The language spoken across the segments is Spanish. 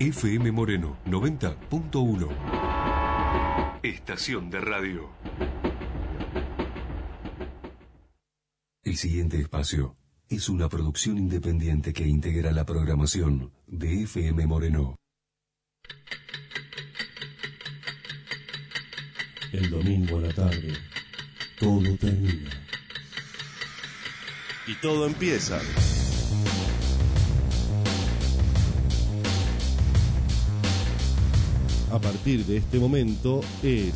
FM Moreno 90.1. Estación de radio. El siguiente espacio es una producción independiente que integra la programación de FM Moreno. El domingo a la tarde, todo termina. Y todo empieza. A partir de este momento es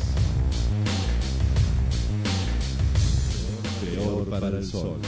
Peor para el Sol.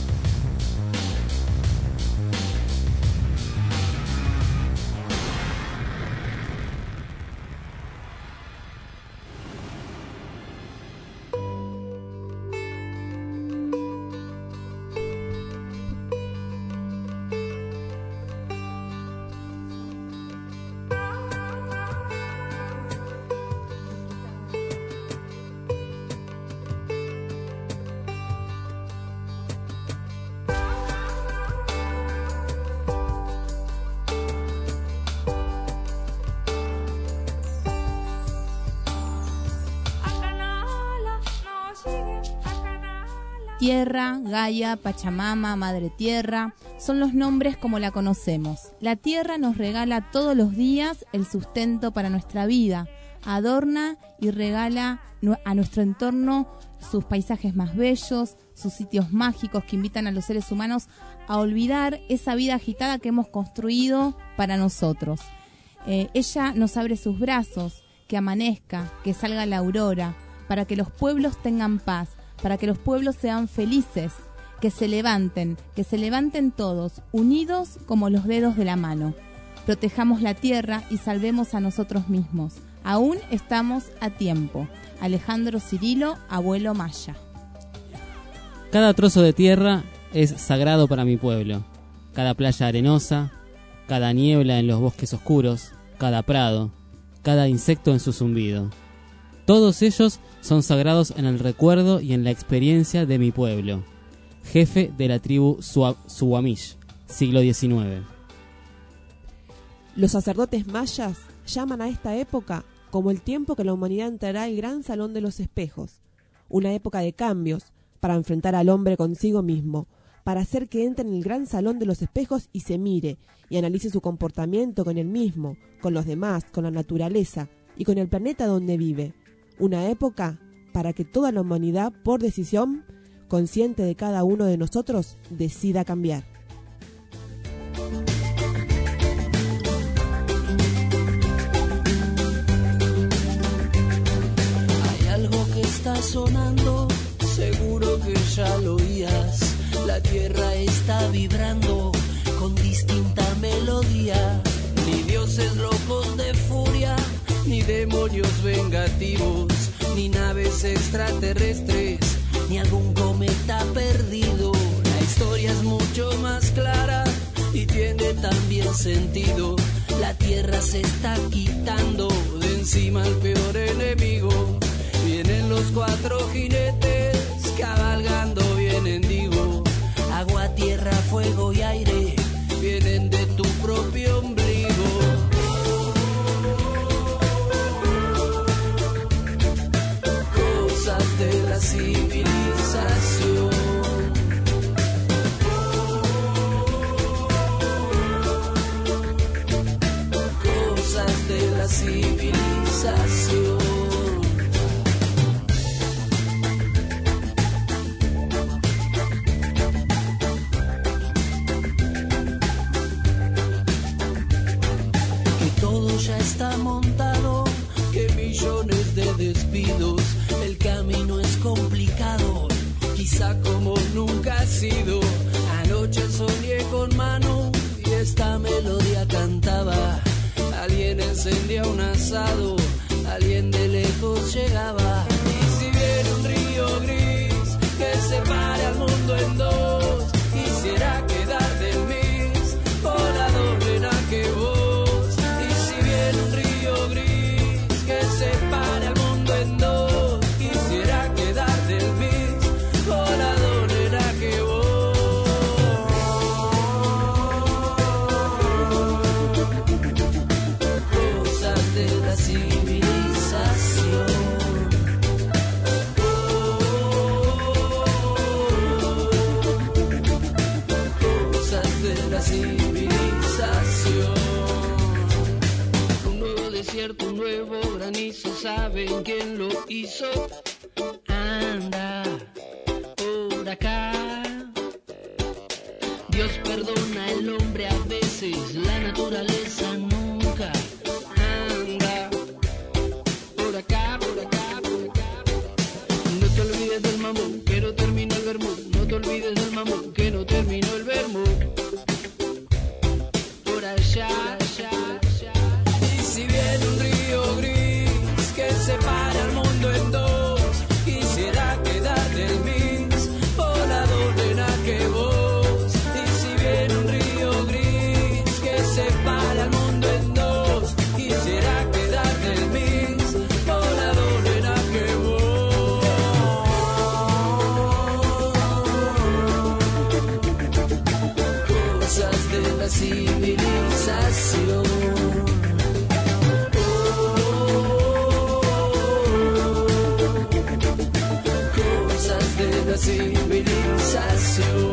Tierra, Gaia, Pachamama, Madre Tierra, son los nombres como la conocemos. La tierra nos regala todos los días el sustento para nuestra vida, adorna y regala a nuestro entorno sus paisajes más bellos, sus sitios mágicos que invitan a los seres humanos a olvidar esa vida agitada que hemos construido para nosotros. Ella nos abre sus brazos, que amanezca, que salga la aurora, para que los pueblos tengan paz, para que los pueblos sean felices, que se levanten todos, unidos como los dedos de la mano. Protejamos la tierra y salvemos a nosotros mismos. Aún estamos a tiempo. Alejandro Cirilo, abuelo maya. Cada trozo de tierra es sagrado para mi pueblo. Cada playa arenosa, cada niebla en los bosques oscuros, cada prado, cada insecto en su zumbido. Todos ellos son sagrados en el recuerdo y en la experiencia de mi pueblo. Jefe de la tribu Suwamish, siglo XIX. Los sacerdotes mayas llaman a esta época como el tiempo que la humanidad entrará al gran salón de los espejos, una época de cambios para enfrentar al hombre consigo mismo, para hacer que entre en el gran salón de los espejos y se mire y analice su comportamiento con él mismo, con los demás, con la naturaleza y con el planeta donde vive. Una época para que toda la humanidad, por decisión, consciente de cada uno de nosotros, decida cambiar. Hay algo que está sonando, seguro que ya lo oías. La tierra está vibrando con distinta melodía. Ni dioses locos de furia, ni demonios vengativos, ni naves extraterrestres, ni algún cometa perdido. La historia es mucho más clara y tiene también sentido. La tierra se está quitando de encima al peor enemigo. Vienen los cuatro jinetes cabalgando, vienen, digo. Agua, tierra, fuego y aire vienen de tu propio ombligo. De la civilización, cosas de la civilización. Que todo ya está montado, que millones de despidos. El camino es complicado, quizá como nunca ha sido. Anoche soñé con Manu y esta melodía cantaba. Alguien encendía un asado, alguien de lejos llegaba. Y si viene un río gris que separe al mundo en dos, quisiera quedar del mis con la doble que vos. Y si viene un río gris que separe al mundo en dos, civilización. Un nuevo desierto, un nuevo granizo, ¿saben quién lo hizo? Anda por acá. Dios perdona al hombre a veces, la naturaleza nunca. Anda por acá, por acá, por acá. No te olvides del mamón, que no terminó el vermú. No te olvides del mamón, que no terminó el vermú. Por allá, allá, allá. Y si viene un río gris que separa el mundo en dos, quisiera quedar del mix, volador nena que vos. Y si viene un río gris que separa el mundo en dos, quisiera quedar del mix, volador nena que vos. Cosas de la civilización. Cosas de la civilización.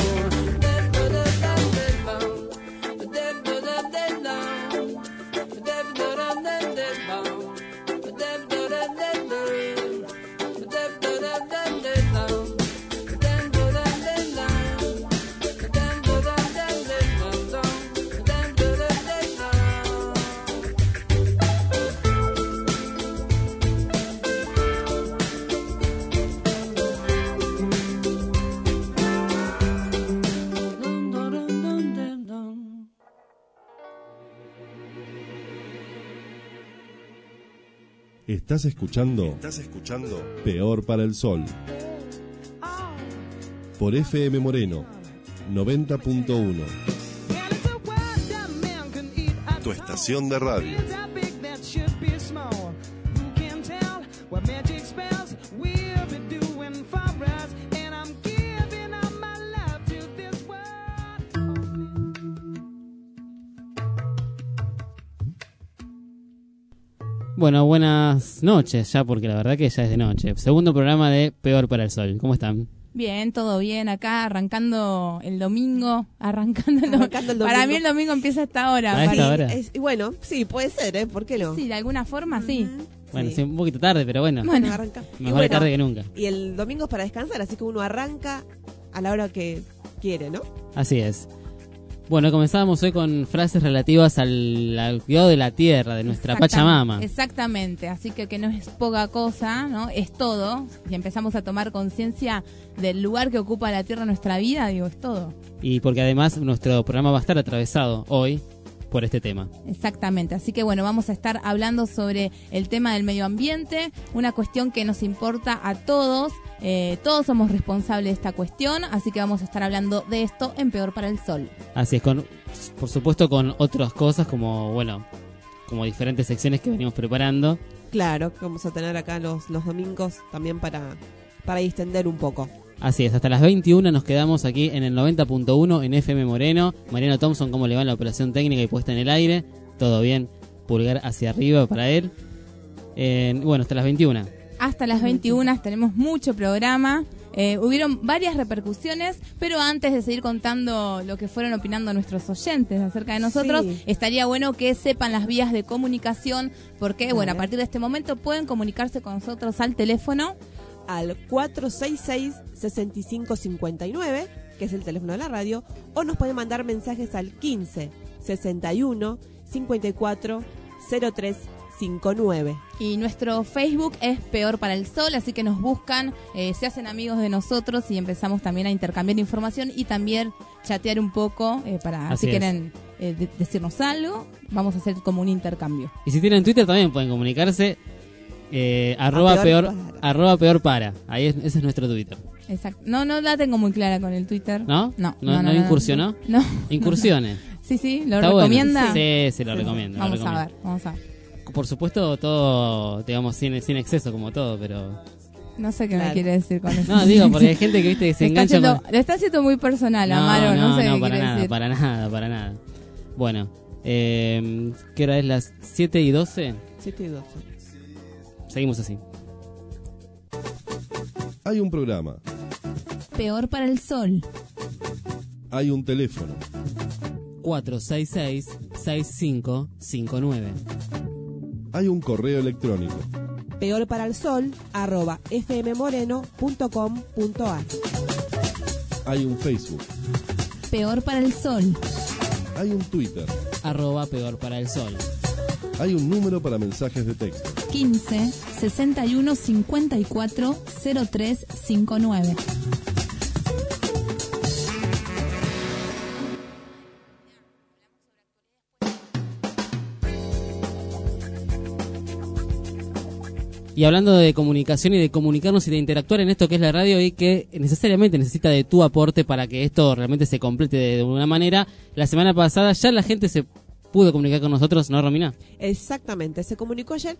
Estás escuchando Peor para el Sol por FM Moreno 90.1, tu estación de radio. Bueno, buenas noches ya, porque la verdad que ya es de noche. Segundo programa de Peor para el Sol. ¿Cómo están? Bien, todo bien acá, arrancando el domingo. Arrancando el domingo. Para mí el domingo empieza a esta hora. ¿A esta hora? Bueno, sí, puede ser, ¿por qué no? Sí, de alguna forma sí. Bueno, sí, un poquito tarde, pero bueno. Arranca. Mejor tarde que nunca. Y el domingo es para descansar, así que uno arranca a la hora que quiere, ¿no? Así es. Bueno, comenzábamos hoy con frases relativas al cuidado de la tierra, de nuestra Pachamama. Exactamente, así que no es poca cosa, ¿no? Es todo. Si empezamos a tomar conciencia del lugar que ocupa la tierra en nuestra vida, digo, es todo. Y porque además nuestro programa va a estar atravesado hoy por este tema. Exactamente, así que bueno, vamos a estar hablando sobre el tema del medio ambiente, una cuestión que nos importa a todos. Todos somos responsables de esta cuestión, así que vamos a estar hablando de esto en Peor para el Sol. Así es, por supuesto con otras cosas como diferentes secciones que venimos preparando. Claro, que vamos a tener acá los domingos también para distender un poco. Así es, hasta las 21 nos quedamos aquí en el 90.1 en FM Moreno. Mariano Thompson, ¿cómo le va en la operación técnica y puesta en el aire? Todo bien, pulgar hacia arriba para él. Bueno, hasta las 21. Hasta las 21 tenemos mucho programa. Hubieron varias repercusiones, pero antes de seguir contando lo que fueron opinando nuestros oyentes acerca de nosotros, estaría bueno que sepan las vías de comunicación, porque bueno, a partir de este momento pueden comunicarse con nosotros al teléfono al 466-6559, que es el teléfono de la radio, o nos pueden mandar mensajes al 15 61 54 03 59. Y nuestro Facebook es Peor para el Sol, así que nos buscan, se hacen amigos de nosotros y empezamos también a intercambiar información y también chatear un poco para así si quieren decirnos algo, vamos a hacer como un intercambio. Y si tienen Twitter también pueden comunicarse, arroba peor para, ahí ese es nuestro Twitter. Exacto. No la tengo muy clara con el Twitter. ¿No? No incursionó? No. Incursiones. Sí, ¿lo ¿Está recomienda? Bueno? Sí, lo recomiendo. Vamos a ver. Por supuesto, todo, digamos, sin exceso como todo, pero... No sé qué me quiere decir con eso. No, digo, porque hay gente que, viste, que se engancha con... Le está haciendo muy personal, Amaro, no sé qué para quiere nada, decir. para nada. Bueno, ¿qué hora es? ¿Las 7:12? 7:12. Seguimos así. Hay un programa. Peor para el Sol. Hay un teléfono. 466-6559. Hay un correo electrónico. peorparalsol@fmmoreno.com.ar. Hay un Facebook. Peor para el Sol. Hay un Twitter. @Peor para el Sol. Hay un número para mensajes de texto. 15 61 54 0359. Y hablando de comunicación y de comunicarnos y de interactuar en esto que es la radio y que necesariamente necesita de tu aporte para que esto realmente se complete de una manera, la semana pasada ya la gente se pudo comunicar con nosotros, ¿no, Romina? Exactamente, se comunicó ayer,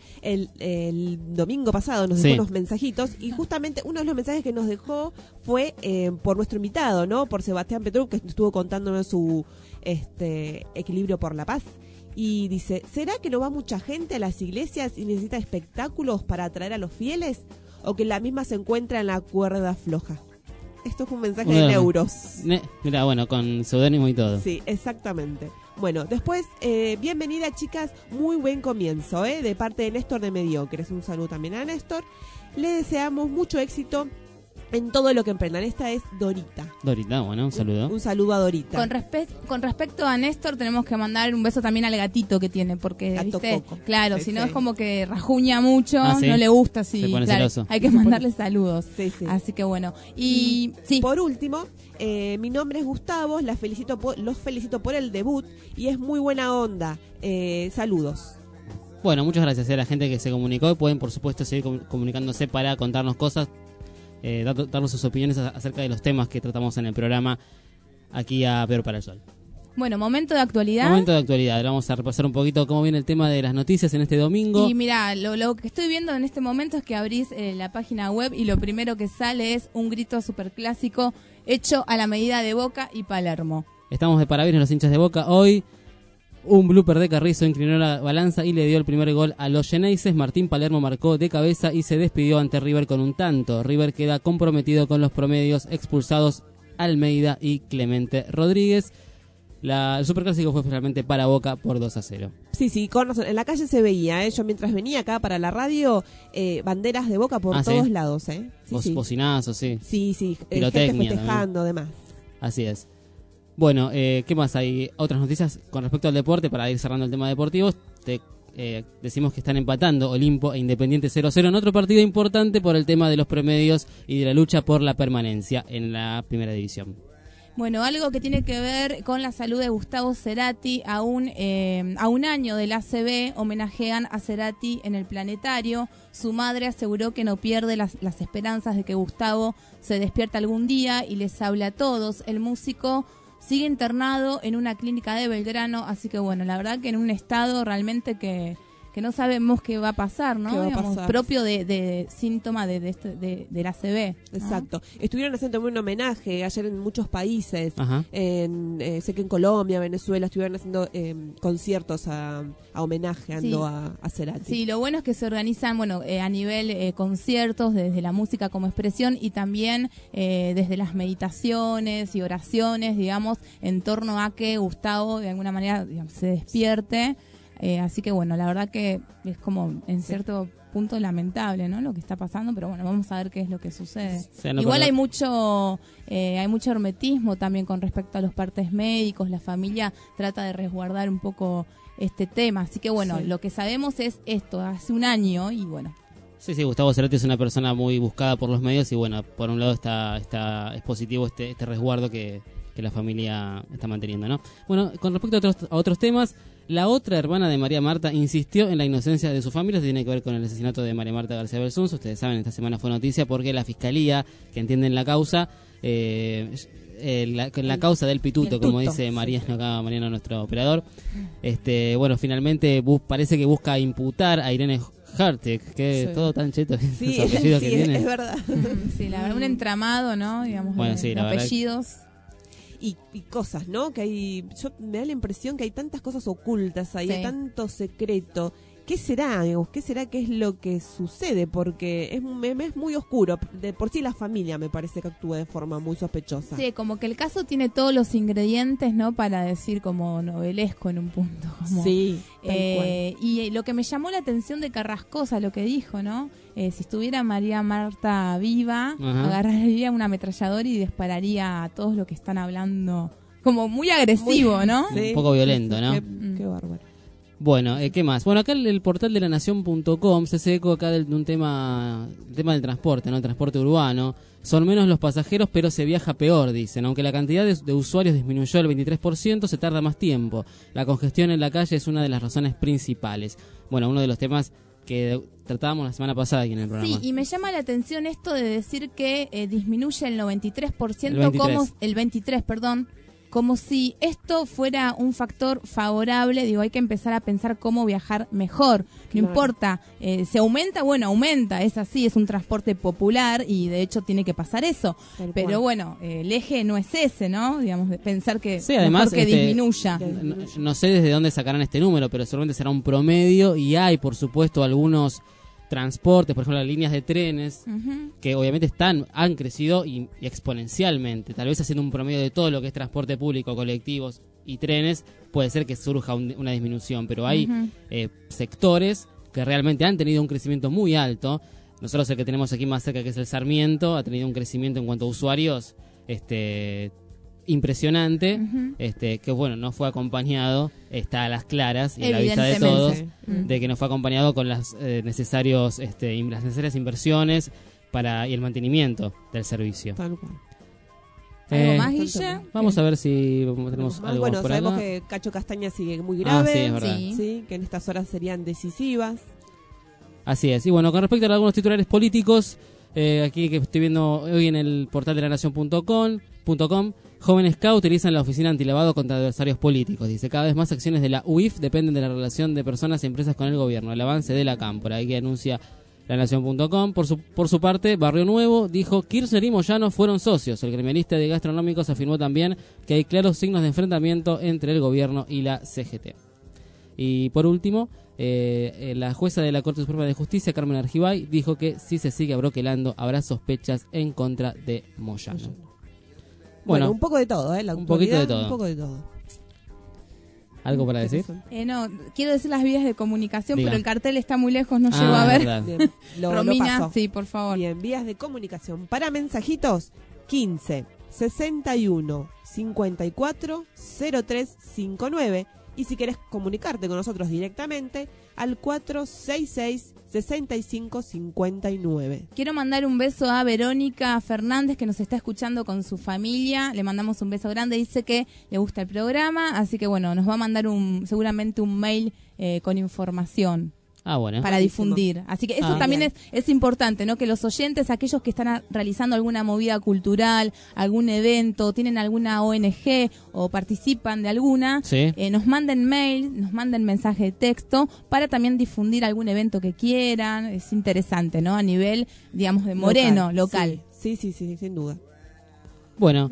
el domingo pasado nos dejó unos mensajitos y justamente uno de los mensajes que nos dejó fue por nuestro invitado, ¿no? Por Sebastián Petru, que estuvo contándonos su equilibrio por la paz. Y dice, ¿será que no va mucha gente a las iglesias y necesita espectáculos para atraer a los fieles? ¿O que la misma se encuentra en la cuerda floja? Esto fue un mensaje de Neuros. Mira, bueno, con seudónimo y todo. Sí, exactamente. Bueno, después, bienvenida chicas, muy buen comienzo, de parte de Néstor de Mediocres. Un saludo también a Néstor. Le deseamos mucho éxito en todo lo que emprendan. Esta es Dorita. Dorita, bueno, un saludo. Un saludo a Dorita. Con respecto a Néstor, tenemos que mandar un beso también al gatito que tiene, porque, Gato ¿viste? Coco. Claro, Sí, si no sí. es como que rajuña mucho, ¿sí? no le gusta, sí. Se pone Claro, celoso. hay que mandarle saludos. Sí, sí. Así que bueno. Y sí. Por último, mi nombre es Gustavo, los felicito por el debut y es muy buena onda. Saludos. Bueno, muchas gracias a la gente que se comunicó. Pueden, por supuesto, seguir comunicándose para contarnos cosas, darnos sus opiniones acerca de los temas que tratamos en el programa aquí a Peor para el Sol. Bueno, momento de actualidad. Momento de actualidad. Vamos a repasar un poquito cómo viene el tema de las noticias en este domingo. Y mira, lo que estoy viendo en este momento es que abrís la página web y lo primero que sale es un grito superclásico hecho a la medida de Boca y Palermo. Estamos de parabienes los hinchas de Boca. Hoy un blooper de Carrizo inclinó la balanza y le dio el primer gol a los Xeneises. Martín Palermo marcó de cabeza y se despidió ante River con un tanto. River queda comprometido con los promedios, expulsados Almeida y Clemente Rodríguez. El superclásico fue finalmente para Boca por 2-0. Sí, con razón. En la calle se veía, yo mientras venía acá para la radio, banderas de Boca por todos lados. Sí, bocinazos, sí. Sí, pirotecnia, gente festejando, demás. Así es. Bueno, ¿qué más hay? Otras noticias con respecto al deporte, para ir cerrando el tema deportivo. Decimos que están empatando Olimpo e Independiente 0-0 en otro partido importante por el tema de los promedios y de la lucha por la permanencia en la primera división. Bueno, algo que tiene que ver con la salud de Gustavo Cerati. A un año del ACV homenajean a Cerati en el Planetario. Su madre aseguró que no pierde las esperanzas de que Gustavo se despierta algún día y les habla a todos. El músico sigue internado en una clínica de Belgrano, así que bueno, la verdad que en un estado realmente que no sabemos qué va a pasar, ¿no? ¿Qué va a Digamos, pasar? propio de síntoma del ACV, ¿no? Exacto. Estuvieron haciendo un homenaje ayer en muchos países, Ajá. sé que en Colombia, Venezuela, estuvieron haciendo conciertos a homenajeando a Cerati. Sí, lo bueno es que se organizan, a nivel conciertos, desde la música como expresión y también desde las meditaciones y oraciones, digamos, en torno a que Gustavo de alguna manera, digamos, se despierte. Así que bueno, la verdad que es como en cierto punto lamentable, ¿no? Lo que está pasando, pero bueno, vamos a ver qué es lo que sucede. Igual hay mucho hermetismo también con respecto a los partes médicos. La familia trata de resguardar un poco este tema, así que bueno, lo que sabemos es esto, hace un año y bueno. Sí, Gustavo Cerati es una persona muy buscada por los medios y bueno, por un lado es positivo este resguardo que la familia está manteniendo, ¿no? Bueno, con respecto a otros temas, la otra hermana de María Marta insistió en la inocencia de su familia. Esto tiene que ver con el asesinato de María Marta García Belsunce. Ustedes saben, esta semana fue noticia porque la fiscalía, que entienden la causa, la causa del pituto, como dice Mariano, nuestro operador, finalmente parece que busca imputar a Irene Hartig, que todo tan cheto, sí, los apellidos que tiene. Es verdad. Sí, la verdad, un entramado, ¿no? Digamos, de apellidos. Y cosas, ¿no? Que me da la impresión que hay tantas cosas ocultas ahí, hay tanto secreto ¿qué será? Digamos, ¿qué será que es lo que sucede? Porque es muy oscuro. De por sí la familia me parece que actúa de forma muy sospechosa. Sí, como que el caso tiene todos los ingredientes, ¿no? Para decir como novelesco en un punto. Como, sí, tal cual. Y lo que me llamó la atención de Carrascosa, lo que dijo, ¿no? Si estuviera María Marta viva, agarraría una ametralladora y dispararía a todos los que están hablando. Como muy agresivo, ¿no? Sí, un poco violento, ¿no? Qué bárbaro. Bueno, ¿qué más? Bueno, acá el portal de lanación.com se hace eco acá de un tema, el tema del transporte, ¿no? El transporte urbano. Son menos los pasajeros, pero se viaja peor, dicen. Aunque la cantidad de usuarios disminuyó el 23%, se tarda más tiempo. La congestión en la calle es una de las razones principales. Bueno, uno de los temas que tratábamos la semana pasada aquí en el programa. Sí, y me llama la atención esto de decir que disminuye el 93%, el 23%, perdón, como si esto fuera un factor favorable. Digo, hay que empezar a pensar cómo viajar mejor. No importa, se aumenta, bueno, aumenta, es así, es un transporte popular y de hecho tiene que pasar eso. Pero bueno, el eje no es ese, ¿no? Digamos, de pensar que sí, además, mejor que disminuya. No sé desde dónde sacarán este número, pero seguramente será un promedio y hay, por supuesto, algunos transportes, por ejemplo, las líneas de trenes, que obviamente han crecido y exponencialmente. Tal vez haciendo un promedio de todo lo que es transporte público, colectivos y trenes, puede ser que surja una disminución, pero hay sectores que realmente han tenido un crecimiento muy alto. Nosotros el que tenemos aquí más cerca, que es el Sarmiento, ha tenido un crecimiento en cuanto a usuarios impresionante, que bueno, no fue acompañado, está a las claras y a la vista de todos, de que no fue acompañado con las necesarias inversiones y el mantenimiento del servicio. Tal cual. ¿Algo más, Guille? Vamos a ver si tenemos algo bueno, por sabemos acá. Que Cacho Castaña sigue muy grave, sí, es verdad. Sí, que en estas horas serían decisivas. Así es. Y bueno, con respecto a algunos titulares políticos, aquí que estoy viendo hoy en el portal de lanación.com, jóvenes K utilizan la oficina antilavado contra adversarios políticos. Dice, cada vez más acciones de la UIF dependen de la relación de personas y empresas con el gobierno. El avance de la cámpora, ahí que anuncia lanación.com. Por su parte, Barrio Nuevo dijo, Kirchner y Moyano fueron socios. El gremialista de gastronómicos afirmó también que hay claros signos de enfrentamiento entre el gobierno y la CGT. Y por último, la jueza de la Corte Suprema de Justicia, Carmen Argibay, dijo que si se sigue abroquelando habrá sospechas en contra de Moyano. Bueno, un poco de todo, la un poquito de todo. Un poco de todo. ¿Algo para decir? No, quiero decir las vías de comunicación, Diga. pero el cartel está muy lejos, no llego a ver. Bien, Romina, lo paso. sí, por favor. Bien, vías de comunicación. Para mensajitos, 15 61 54 03 59. Y si querés comunicarte con nosotros directamente, al 466 65 59. Quiero mandar un beso a Verónica Fernández, que nos está escuchando con su familia. Le mandamos un beso grande. Dice que le gusta el programa, así que bueno, nos va a mandar seguramente un mail con información. Bueno. Para difundir. Así que eso también es importante, ¿no? Que los oyentes, aquellos que están realizando alguna movida cultural, algún evento, tienen alguna ONG o participan de alguna, nos manden mail, nos manden mensaje de texto para también difundir algún evento que quieran. Es interesante, ¿no? A nivel, digamos, de Moreno, local. Sí, sin duda. Bueno.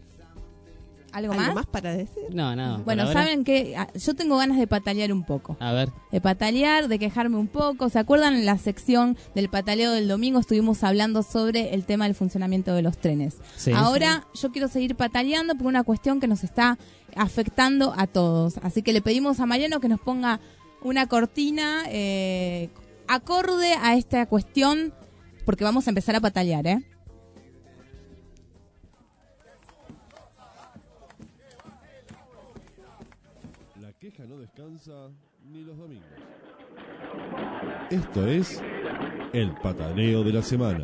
¿Algo más para decir? No. Bueno, saben que yo tengo ganas de patalear un poco. A ver. De patalear, de quejarme un poco. ¿Se acuerdan en la sección del pataleo del domingo? Estuvimos hablando sobre el tema del funcionamiento de los trenes. Sí, Ahora yo quiero seguir pataleando por una cuestión que nos está afectando a todos. Así que le pedimos a Mariano que nos ponga una cortina acorde a esta cuestión, porque vamos a empezar a patalear, ¿eh? Queja no descansa ni los domingos. Esto es el pataleo de la semana.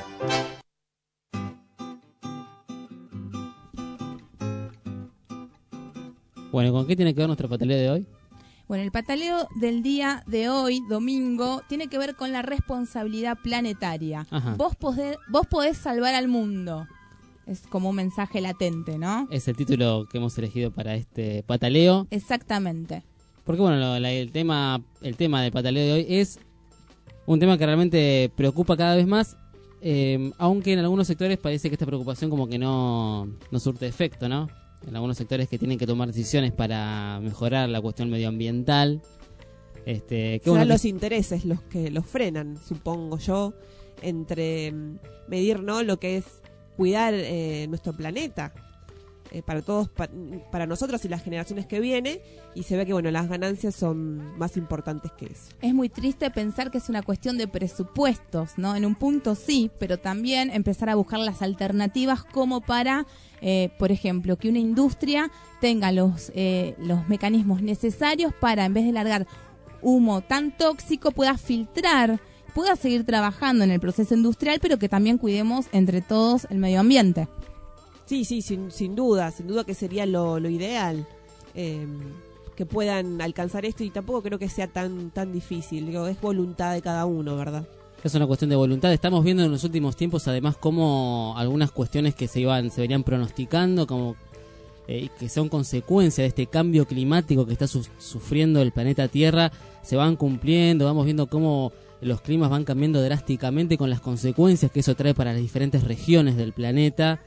Bueno, ¿con qué tiene que ver nuestro pataleo de hoy? Bueno, el pataleo del día de hoy, domingo, tiene que ver con la responsabilidad planetaria. Vos podés salvar al mundo. Es como un mensaje latente, ¿no? Es el título que hemos elegido para este pataleo. Exactamente. Porque bueno, el tema del pataleo de hoy es un tema que realmente preocupa cada vez más, aunque en algunos sectores parece que esta preocupación como que no surte efecto, ¿no? En algunos sectores que tienen que tomar decisiones para mejorar la cuestión medioambiental, Serán los intereses los que los frenan, supongo yo, entre medir, ¿no?, lo que es cuidar nuestro planeta para todos, para nosotros y las generaciones que vienen, y se ve que bueno, las ganancias son más importantes que eso. Es muy triste pensar que es una cuestión de presupuestos, ¿no? En un punto sí, pero también empezar a buscar las alternativas como para, por ejemplo, que una industria tenga los mecanismos necesarios para, en vez de largar humo tan tóxico, pueda filtrar, pueda seguir trabajando en el proceso industrial, pero que también cuidemos entre todos el medio ambiente. Sí, sin duda que sería lo ideal, que puedan alcanzar esto, y tampoco creo que sea tan difícil. Digo, es voluntad de cada uno, ¿verdad? Es una cuestión de voluntad. Estamos viendo en los últimos tiempos, además, cómo algunas cuestiones que se venían pronosticando, como que son consecuencia de este cambio climático que está sufriendo el planeta Tierra, se van cumpliendo. Vamos viendo cómo los climas van cambiando drásticamente, con las consecuencias que eso trae para las diferentes regiones del planeta.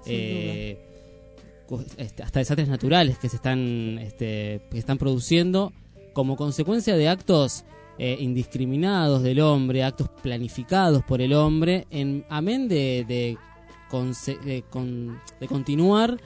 Hasta desastres naturales que se están produciendo como consecuencia de actos indiscriminados del hombre, actos planificados por el hombre, amén de continuar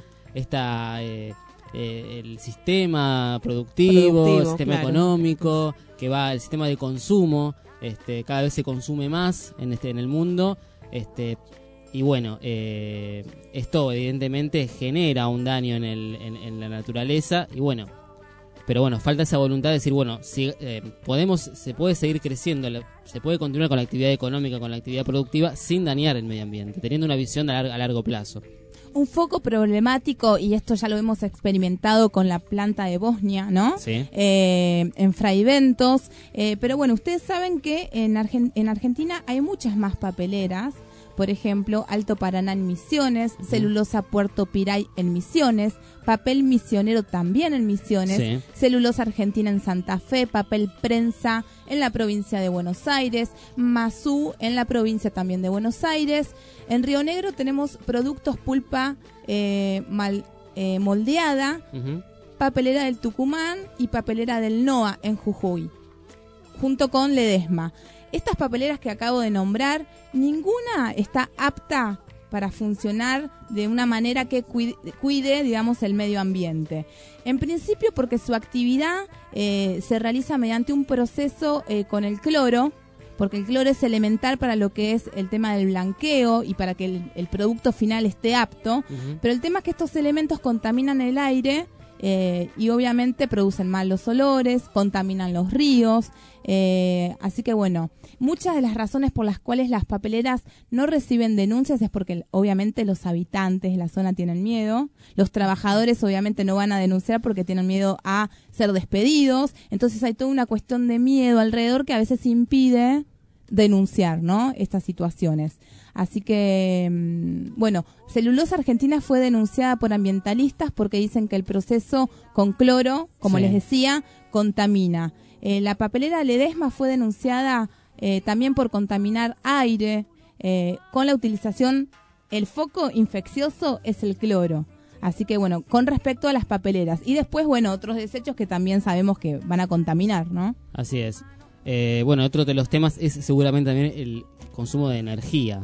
el sistema productivo, el sistema económico, que va, el sistema de consumo, cada vez se consume más en el mundo, y bueno, esto evidentemente genera un daño en la naturaleza, y bueno, pero bueno, falta esa voluntad de decir, bueno, si se puede seguir creciendo, se puede continuar con la actividad económica, con la actividad productiva, sin dañar el medio ambiente, teniendo una visión a largo plazo. Un foco problemático, y esto ya lo hemos experimentado con la planta de Bosnia, ¿no? Sí. En Fraiventos, pero bueno, ustedes saben que en Argentina hay muchas más papeleras. Por ejemplo, Alto Paraná en Misiones, Celulosa Puerto Piray en Misiones, Papel Misionero también en Misiones, sí. Celulosa Argentina en Santa Fe, Papel Prensa en la provincia de Buenos Aires, Mazú en la provincia también de Buenos Aires. En Río Negro tenemos Productos Pulpa moldeada, Papelera del Tucumán y Papelera del NOA en Jujuy, junto con Ledesma. Estas papeleras que acabo de nombrar, ninguna está apta para funcionar de una manera que cuide, digamos, el medio ambiente. En principio porque su actividad se realiza mediante un proceso con el cloro, porque el cloro es elemental para lo que es el tema del blanqueo y para que el producto final esté apto, pero el tema es que estos elementos contaminan el aire, y obviamente producen malos olores, contaminan los ríos, así que bueno, muchas de las razones por las cuales las papeleras no reciben denuncias es porque obviamente los habitantes de la zona tienen miedo, los trabajadores obviamente no van a denunciar porque tienen miedo a ser despedidos, entonces hay toda una cuestión de miedo alrededor que a veces impide denunciar, ¿no?, estas situaciones. Así que, bueno, Celulosa Argentina fue denunciada por ambientalistas porque dicen que el proceso con cloro, como les decía, contamina. La papelera Ledesma fue denunciada también por contaminar aire, con la utilización, el foco infeccioso es el cloro. Así que, bueno, con respecto a las papeleras. Y después, bueno, otros desechos que también sabemos que van a contaminar, ¿no? Así es. Bueno, otro de los temas es seguramente también el consumo de energía.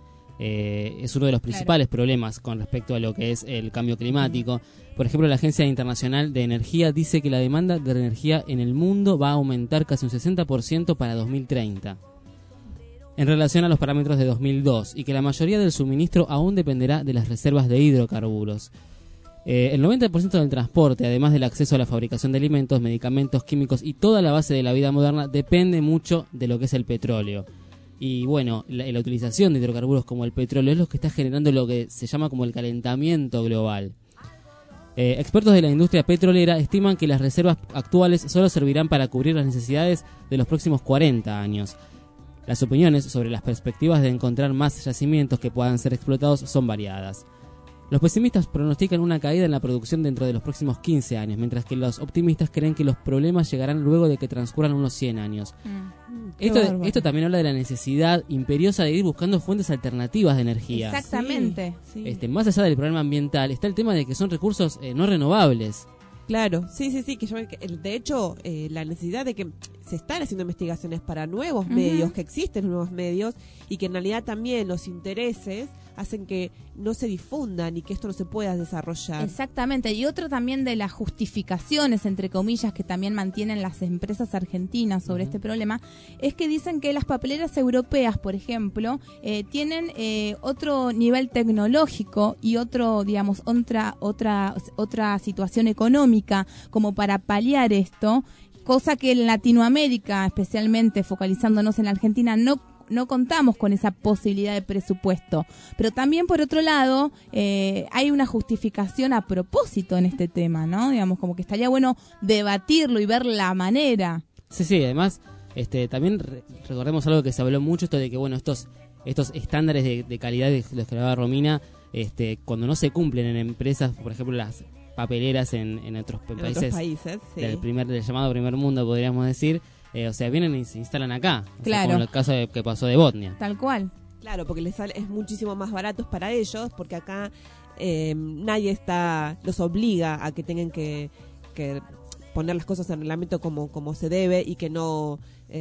Es uno de los principales problemas con respecto a lo que es el cambio climático. Por ejemplo, la Agencia Internacional de Energía dice que la demanda de energía en el mundo va a aumentar casi un 60% para 2030 en relación a los parámetros de 2002, y que la mayoría del suministro aún dependerá de las reservas de hidrocarburos. El 90% del transporte, además del acceso a la fabricación de alimentos, medicamentos, químicos y toda la base de la vida moderna, depende mucho de lo que es el petróleo. Y bueno, la utilización de hidrocarburos como el petróleo es lo que está generando lo que se llama como el calentamiento global. Expertos de la industria petrolera estiman que las reservas actuales solo servirán para cubrir las necesidades de los próximos 40 años. Las opiniones sobre las perspectivas de encontrar más yacimientos que puedan ser explotados son variadas. Los pesimistas pronostican una caída en la producción dentro de los próximos 15 años, mientras que los optimistas creen que los problemas llegarán luego de que transcurran unos 100 años. Esto también habla de la necesidad imperiosa de ir buscando fuentes alternativas de energía. Exactamente. Sí. Más allá del problema ambiental, está el tema de que son recursos no renovables. Claro, sí, de hecho la necesidad de que se están haciendo investigaciones para nuevos medios, que existen nuevos medios y que en realidad también los intereses hacen que no se difundan y que esto no se pueda desarrollar. Exactamente, y otro también de las justificaciones, entre comillas, que también mantienen las empresas argentinas sobre este problema, es que dicen que las papeleras europeas, por ejemplo, tienen otro nivel tecnológico y otra situación económica como para paliar esto, cosa que en Latinoamérica, especialmente focalizándonos en la Argentina, no contamos con esa posibilidad de presupuesto. Pero también, por otro lado, hay una justificación a propósito en este tema, ¿no? Digamos, como que estaría bueno debatirlo y ver la manera. Sí, además, también recordemos algo que se habló mucho, esto de que, bueno, estos estándares de calidad de los que hablaba Romina, cuando no se cumplen en empresas, por ejemplo, las papeleras en otros países sí. del llamado primer mundo, podríamos decir, vienen y se instalan acá. Claro. Como el caso que pasó de Botnia. Tal cual. Claro, porque les sale, es muchísimo más barato para ellos, porque acá nadie los obliga a que tengan que poner las cosas en reglamento como se debe y que no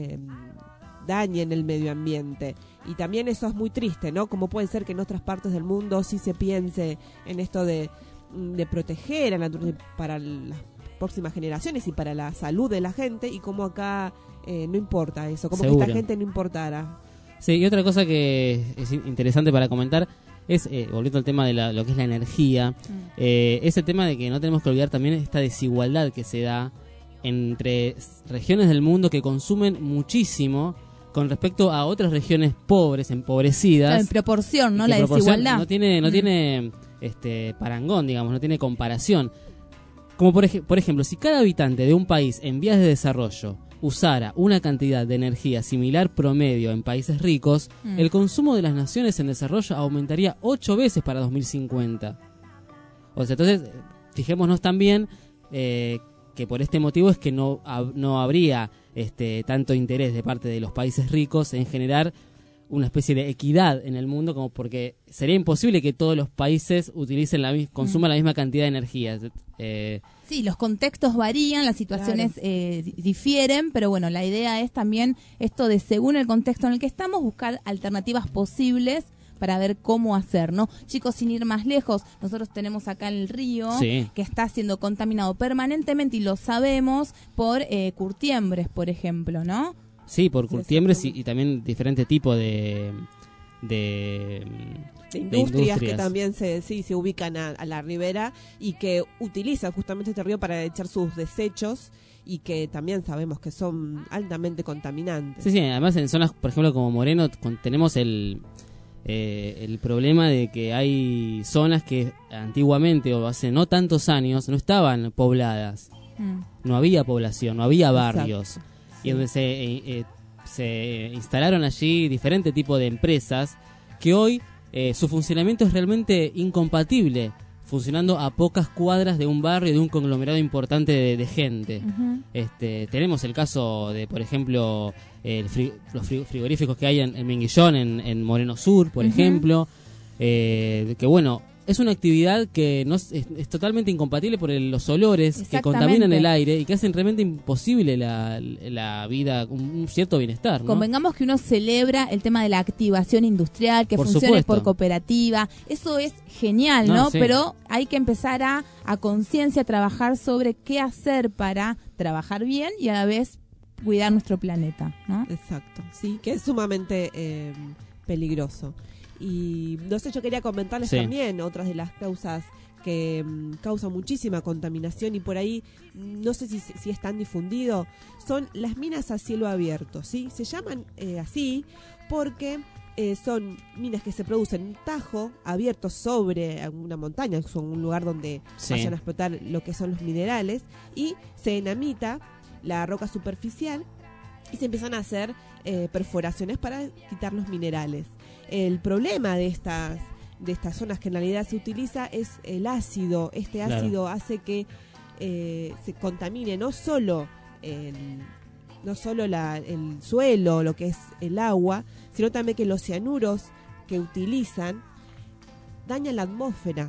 dañen el medio ambiente. Y también eso es muy triste, ¿no? Como puede ser que en otras partes del mundo sí se piense en esto de proteger a la naturaleza para las próximas generaciones y para la salud de la gente, y como acá no importa eso, como Seguro. que esta gente no importara. Sí, y otra cosa que es interesante para comentar es, volviendo al tema de lo que es la energía, ese tema de que no tenemos que olvidar también esta desigualdad que se da entre regiones del mundo que consumen muchísimo con respecto a otras regiones pobres, empobrecidas. Claro, en proporción, ¿no? La desigualdad. No tiene parangón, digamos, no tiene comparación. Como por ejemplo, si cada habitante de un país en vías de desarrollo usara una cantidad de energía similar promedio en países ricos, el consumo de las naciones en desarrollo aumentaría 8 veces para 2050. O sea, entonces, fijémonos también que por este motivo es que no habría tanto interés de parte de los países ricos en generar una especie de equidad en el mundo, como porque sería imposible que todos los países consuman la misma cantidad de energía. Sí, los contextos varían, las situaciones difieren, pero bueno, la idea es también esto de, según el contexto en el que estamos, buscar alternativas posibles para ver cómo hacer, ¿no? Chicos, sin ir más lejos, nosotros tenemos acá el río que está siendo contaminado permanentemente y lo sabemos por curtiembres, por ejemplo, ¿no? Sí, por curtiembres y también diferentes tipos de industrias que también se ubican a la ribera y que utilizan justamente este río para echar sus desechos y que también sabemos que son altamente contaminantes. Sí, además en zonas, por ejemplo, como Moreno, tenemos el problema de que hay zonas que antiguamente o hace no tantos años no estaban pobladas. No había población, no había barrios. Exacto. Y donde se instalaron allí diferentes tipos de empresas que hoy su funcionamiento es realmente incompatible, funcionando a pocas cuadras de un barrio, de un conglomerado importante de gente. Tenemos el caso de, por ejemplo, los frigoríficos que hay en Menguillón, en Moreno Sur, por ejemplo, que bueno, es una actividad que es totalmente incompatible por los olores que contaminan el aire y que hacen realmente imposible la vida, un cierto bienestar, ¿no? Convengamos que uno celebra el tema de la activación industrial, que funcione supuesto. Por cooperativa. Eso es genial, ¿no? Sí. Pero hay que empezar a conciencia, a trabajar sobre qué hacer para trabajar bien y a la vez cuidar nuestro planeta, ¿no? Exacto, sí, que es sumamente peligroso. Y no sé, yo quería comentarles también otras de las causas que causan muchísima contaminación y por ahí no sé si es tan difundido, son las minas a cielo abierto, ¿sí? Se llaman así porque son minas que se producen en un tajo abierto sobre una montaña, son un lugar donde vayan a explotar lo que son los minerales, y se dinamita la roca superficial y se empiezan a hacer perforaciones para quitar los minerales. El problema de estas zonas que en realidad se utiliza es el ácido. Este ácido hace que se contamine no solo el suelo, lo que es el agua, sino también que los cianuros que utilizan daña la atmósfera,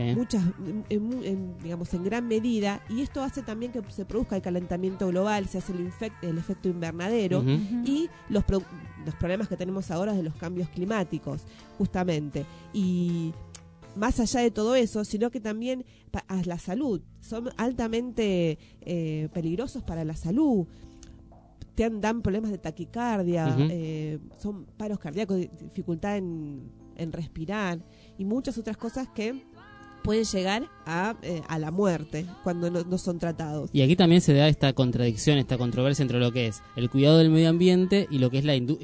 digamos en gran medida, y esto hace también que se produzca el calentamiento global, se hace el efecto invernadero y los problemas que tenemos ahora de los cambios climáticos, justamente. Y más allá de todo eso, sino que también a la salud, son altamente peligrosos para la salud. Dan problemas de taquicardia, son paros cardíacos, dificultad en respirar y muchas otras cosas que pueden llegar a la muerte cuando no son tratados. Y aquí también se da esta contradicción, esta controversia entre lo que es el cuidado del medio ambiente y lo que es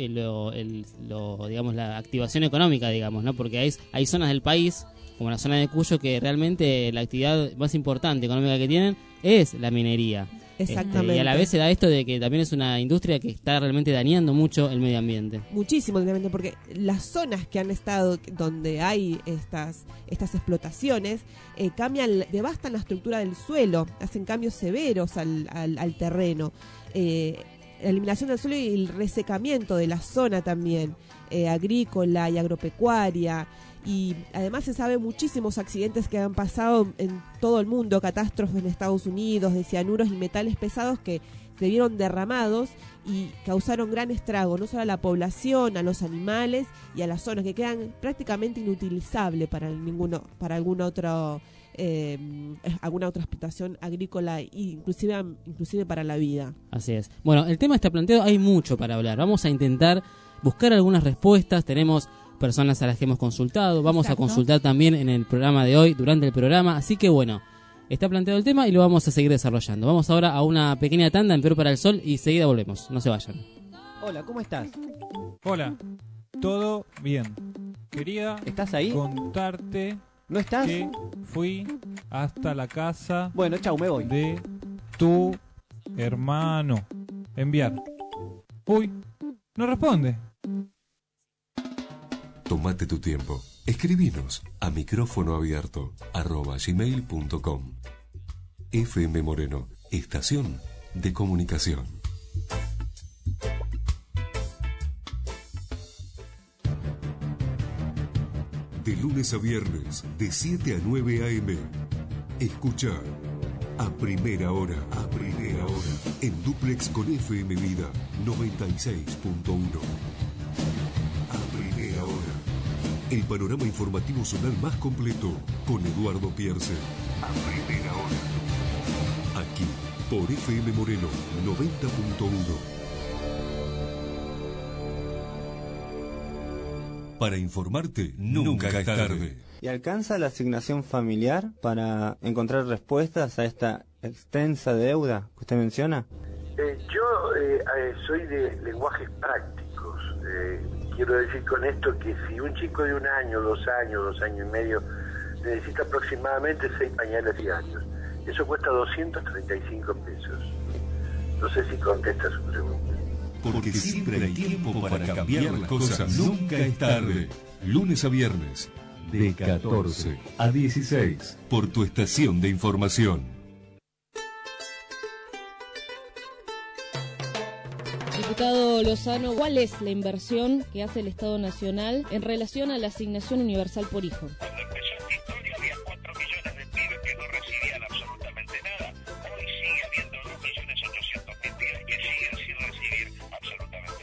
digamos, la activación económica, digamos, ¿no? Porque hay zonas del país, como la zona de Cuyo, que realmente la actividad más importante económica que tienen es la minería. Exactamente. Y a la vez se da esto de que también es una industria que está realmente dañando mucho el medio ambiente. Muchísimo, obviamente, porque las zonas que han estado donde hay estas explotaciones devastan la estructura del suelo, hacen cambios severos al terreno. La eliminación del suelo y el resecamiento de la zona también, agrícola y agropecuaria. Y además se sabe muchísimos accidentes que han pasado en todo el mundo, catástrofes en Estados Unidos de cianuros y metales pesados que se vieron derramados y causaron gran estrago, no solo a la población, a los animales y a las zonas que quedan prácticamente inutilizables para alguna otra explotación agrícola e inclusive para la vida. Así es. Bueno, el tema está planteado, hay mucho para hablar. Vamos a intentar buscar algunas respuestas. Tenemos personas a las que hemos consultado, vamos a consultar también en el programa de hoy, durante el programa, así que bueno, está planteado el tema y lo vamos a seguir desarrollando. Vamos ahora a una pequeña tanda en Peor para el Sol y seguida volvemos, no se vayan. Hola, ¿cómo estás? Hola, todo bien. ¿Estás ahí? Contarte ¿No estás? que fui hasta la casa Bueno, chau, me voy. de tu hermano. Enviar. Uy, no responde. Tómate tu tiempo. Escribinos a micrófonoabierto@gmail.com. FM Moreno, estación de comunicación. De lunes a viernes, de 7 a 9 a.m. Escucha a primera hora, en dúplex con FM Vida 96.1. A primera hora. El panorama informativo zonal más completo con Eduardo Pierce. A primera hora. Aquí, por FM Moreno 90.1. Para informarte, nunca es tarde. ¿Y alcanza la asignación familiar para encontrar respuestas a esta extensa deuda que usted menciona? Yo soy de lenguajes prácticos. Quiero decir con esto que si un chico de 1 año, 2 años, 2 años y medio necesita aproximadamente 6 pañales diarios, eso cuesta 235 pesos. No sé si contesta su pregunta. Porque siempre hay tiempo para cambiar las cosas. Nunca es tarde. Lunes a viernes, de 14 a 16, por tu estación de información. Diputado Lozano, ¿cuál es la inversión que hace el Estado Nacional en relación a la asignación universal por hijo? Cuando empezó esta historia había 4 millones de pibes que no recibían absolutamente nada. Hoy sigue habiendo 2.800.000 pibes que siguen sin recibir absolutamente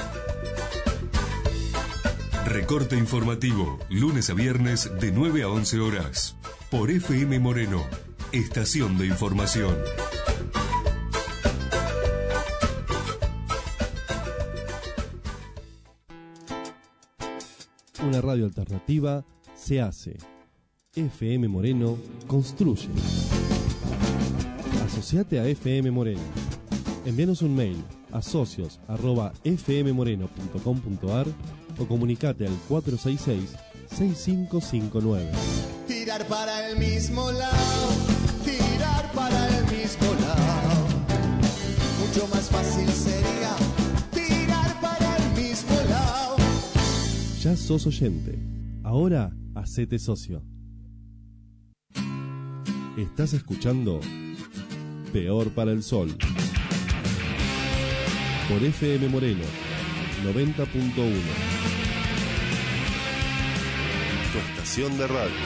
nada. Recorte informativo, lunes a viernes de 9 a 11 horas. Por FM Moreno, estación de información. Una radio alternativa se hace. FM Moreno construye. Asociate a FM Moreno. Envíanos un mail a socios@fmmoreno.com.ar o comunicate al 466-6559. Tirar para el mismo lado, tirar para el mismo lado. Mucho más fácil sería tirar para el mismo lado. Ya sos oyente. Ahora hacete socio. Estás escuchando Peor para el Sol. Por FM Moreno 90.1. estación de radio.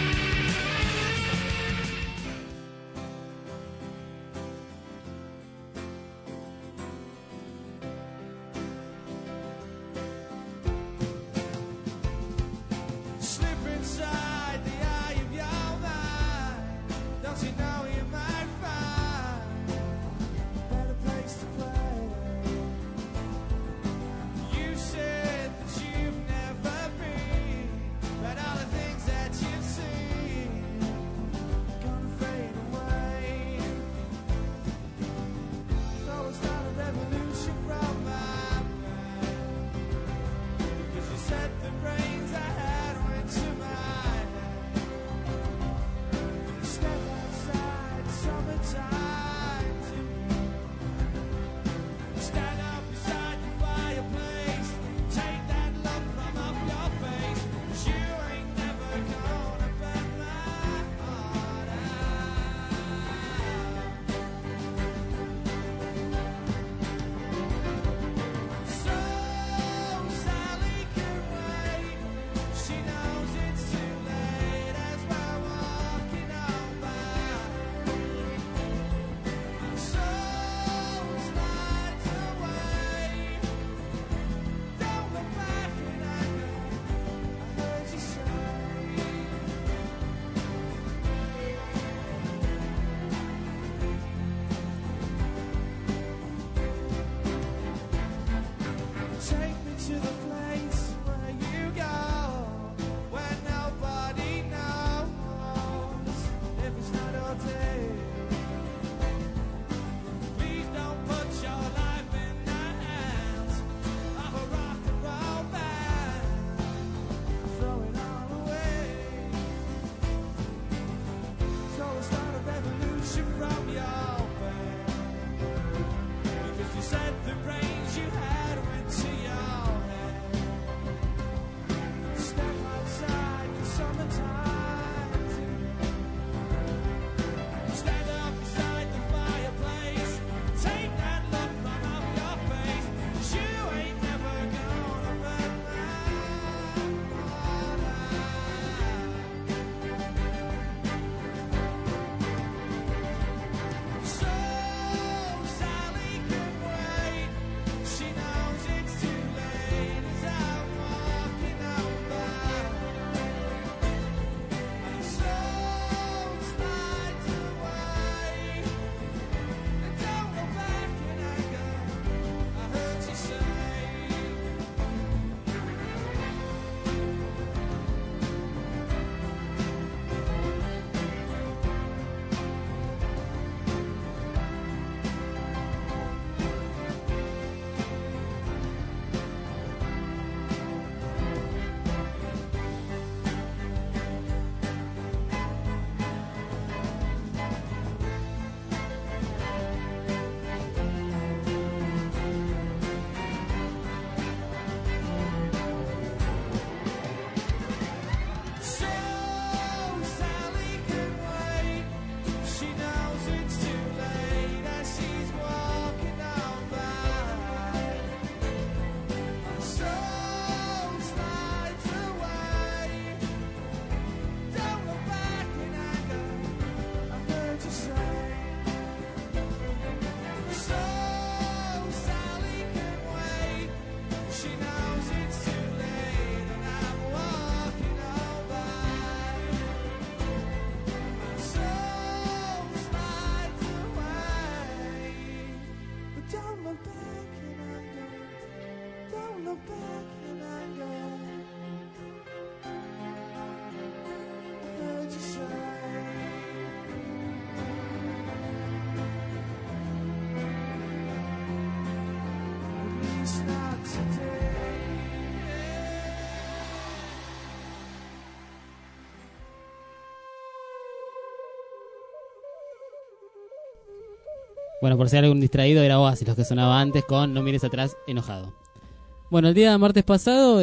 Bueno, por si hay algún distraído, era Oasis los que sonaba antes con No mires atrás, enojado. Bueno, el día martes pasado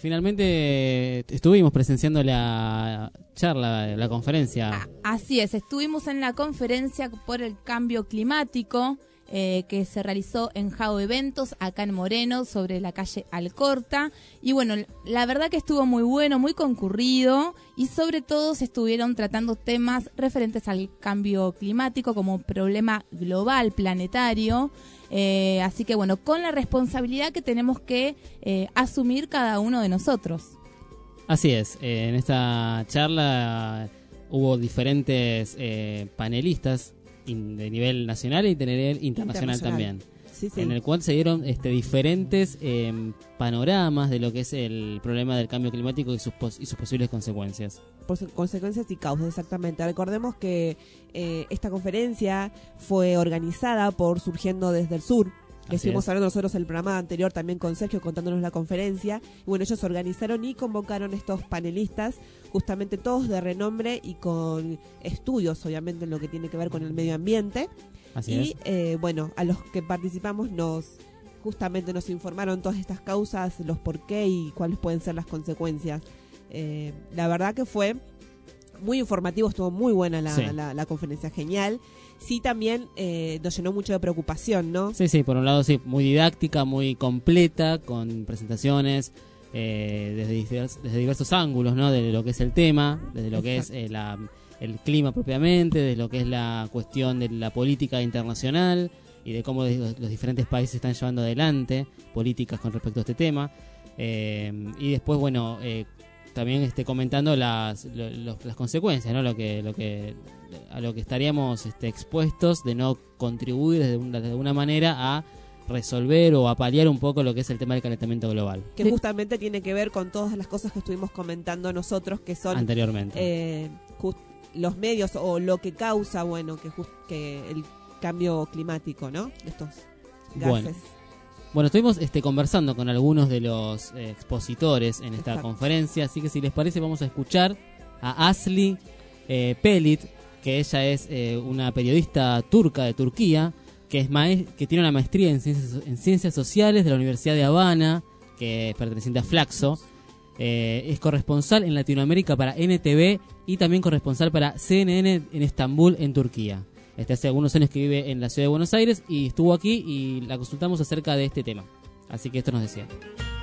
finalmente estuvimos presenciando la charla, la conferencia. Así es, estuvimos en la conferencia por el cambio climático. que se realizó en Jao Eventos, acá en Moreno, sobre la calle Alcorta. Y bueno, la verdad que estuvo muy bueno, muy concurrido, y sobre todo se estuvieron tratando temas referentes al cambio climático como problema global, planetario. Así que bueno, con la responsabilidad que tenemos que asumir cada uno de nosotros. Así es, en esta charla hubo diferentes panelistas de nivel nacional y de nivel internacional también, sí. En el cual se dieron diferentes panoramas de lo que es el problema del cambio climático y sus posibles consecuencias. Consecuencias y causas, exactamente. Recordemos que esta conferencia fue organizada por Surgiendo desde el Sur, que estuvimos hablando nosotros en el programa anterior también con Sergio contándonos la conferencia. Y bueno, ellos organizaron y convocaron estos panelistas, justamente todos de renombre y con estudios, obviamente, en lo que tiene que ver con el medio ambiente. Así es. Bueno, a los que participamos justamente nos informaron todas estas causas, los por qué y cuáles pueden ser las consecuencias. La verdad que fue muy informativo, estuvo muy buena la conferencia, genial. Sí, también nos llenó mucho de preocupación, ¿no? Sí, por un lado sí, muy didáctica, muy completa, con presentaciones desde diversos ángulos, ¿no? De lo que es el tema, desde lo que es el clima propiamente, desde lo que es la cuestión de la política internacional y de cómo los diferentes países están llevando adelante políticas con respecto a este tema. Y después, bueno, también comentando las consecuencias, ¿no? A lo que estaríamos expuestos de no contribuir de alguna manera a resolver o a paliar un poco lo que es el tema del calentamiento global. Que justamente tiene que ver con todas las cosas que estuvimos comentando nosotros, que son anteriormente los medios o lo que causa, bueno, que el cambio climático, ¿no? Estos gases. Bueno, estuvimos conversando con algunos de los expositores en esta conferencia, así que si les parece vamos a escuchar a Asli Pelit, que ella es una periodista turca de Turquía, que tiene una maestría en ciencias sociales de la Universidad de Habana, que es perteneciente a Flaxo. Es corresponsal en Latinoamérica para NTV y también corresponsal para CNN en Estambul, en Turquía. Hace algunos años que vive en la ciudad de Buenos Aires y estuvo aquí y la consultamos acerca de este tema. Así que esto nos decía.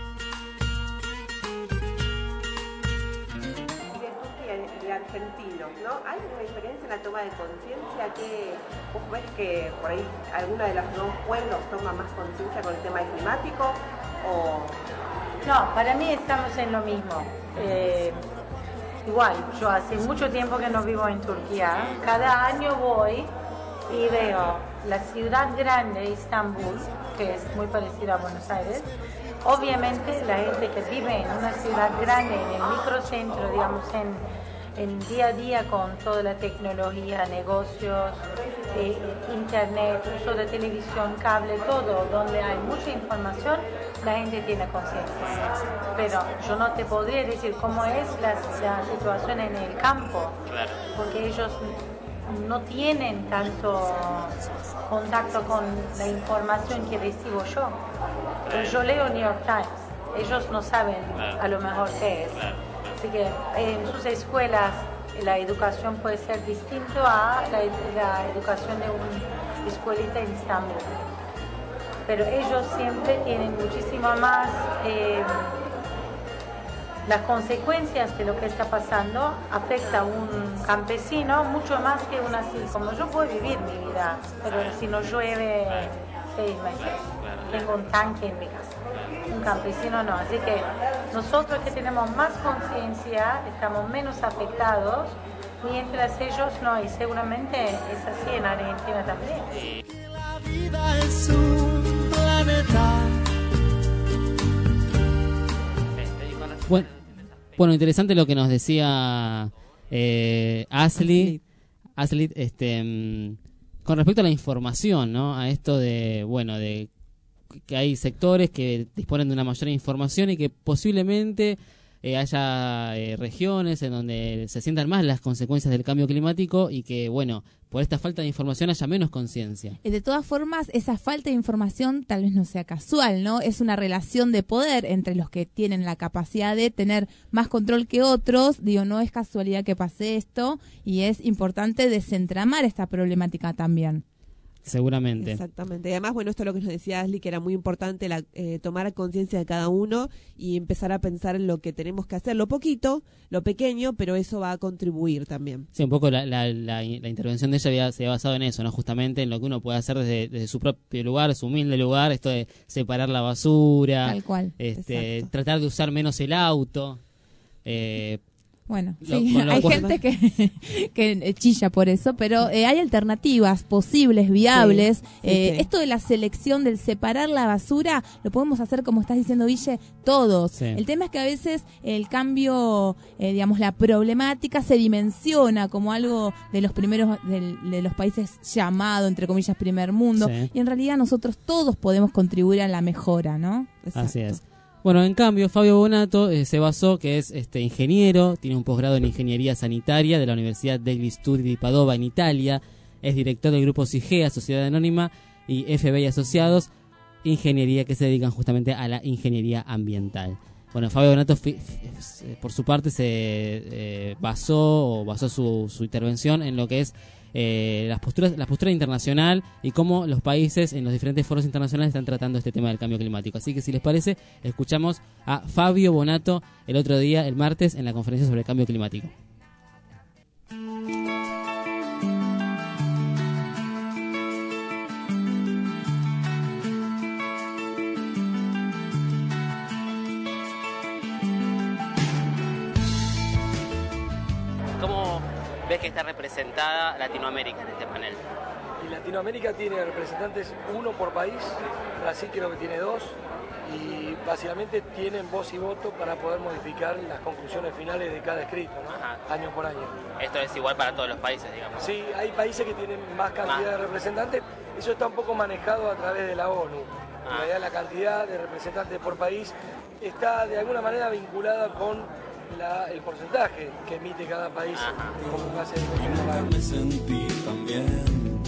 De argentinos, ¿no? ¿Hay una diferencia en la toma de conciencia? Que vos ves que por ahí alguna de los dos pueblos toma más conciencia con el tema climático? ¿O no? Para mí estamos en lo mismo. Igual, yo hace mucho tiempo que no vivo en Turquía. Cada año voy y veo la ciudad grande, Estambul, que es muy parecida a Buenos Aires. Obviamente la gente que vive en una ciudad grande, en el microcentro, digamos, en día a día con toda la tecnología, negocios, internet, uso de televisión, cable, todo, donde hay mucha información, la gente tiene conciencia. Pero yo no te podría decir cómo es la situación en el campo, porque ellos no tienen tanto contacto con la información que recibo yo. Yo leo New York Times, ellos no saben a lo mejor qué es. Así que en sus escuelas la educación puede ser distinta a la educación de una escuelita en Estambul. Pero ellos siempre tienen muchísimo más las consecuencias de lo que está pasando afecta a un campesino mucho más que una así. Como yo puedo vivir mi vida, pero si no llueve 6 meses, tengo un tanque en mi casa. Un campesino no. Así que nosotros que tenemos más conciencia estamos menos afectados, mientras ellos no, y seguramente es así en Argentina también. La vida es un planeta. Bueno, interesante lo que nos decía Asli, con respecto a la información, ¿no? A esto de que hay sectores que disponen de una mayor información y que posiblemente haya regiones en donde se sientan más las consecuencias del cambio climático y que, bueno, por esta falta de información haya menos conciencia. De todas formas, esa falta de información tal vez no sea casual, ¿no? Es una relación de poder entre los que tienen la capacidad de tener más control que otros. Digo, no es casualidad que pase esto y es importante desentramar esta problemática también. Seguramente. Exactamente. Y además, bueno, esto es lo que nos decía Ashley, que era muy importante tomar conciencia de cada uno y empezar a pensar en lo que tenemos que hacer, lo poquito, lo pequeño, pero eso va a contribuir también. Sí, un poco la intervención de ella se había basado en eso, ¿no? Justamente en lo que uno puede hacer desde su propio lugar, su humilde lugar, esto de separar la basura, tal cual, tratar de usar menos el auto. Bueno, sí, hay gente que chilla por eso, pero hay alternativas posibles, viables. Esto de la selección, del separar la basura, lo podemos hacer, como estás diciendo, Ville, todos. Sí. El tema es que a veces el cambio, digamos, la problemática se dimensiona como algo de los primeros, de los países llamado, entre comillas, primer mundo. Sí. Y en realidad nosotros todos podemos contribuir a la mejora, ¿no? Exacto. Así es. Bueno, en cambio, Fabio Bonato se basó, que es ingeniero, tiene un posgrado en Ingeniería Sanitaria de la Universidad degli Studi di Padova en Italia, es director del grupo SIGEA, Sociedad Anónima, y FB y Asociados, ingeniería que se dedican justamente a la ingeniería ambiental. Bueno, Fabio Bonato, por su parte, se basó su intervención en lo que es la postura internacional y cómo los países en los diferentes foros internacionales están tratando este tema del cambio climático. Así que, si les parece, escuchamos a Fabio Bonato el otro día, el martes, en la conferencia sobre el cambio climático. ¿Ves que está representada Latinoamérica en este panel? Y Latinoamérica tiene representantes, uno por país, Brasil creo que tiene 2, y básicamente tienen voz y voto para poder modificar las conclusiones finales de cada escrito, ¿no? Año por año. Esto es igual para todos los países, digamos. Sí, hay países que tienen más cantidad de representantes, eso está un poco manejado a través de la ONU. En realidad la cantidad de representantes por país está de alguna manera vinculada con el porcentaje que emite cada país como base de me sentí también.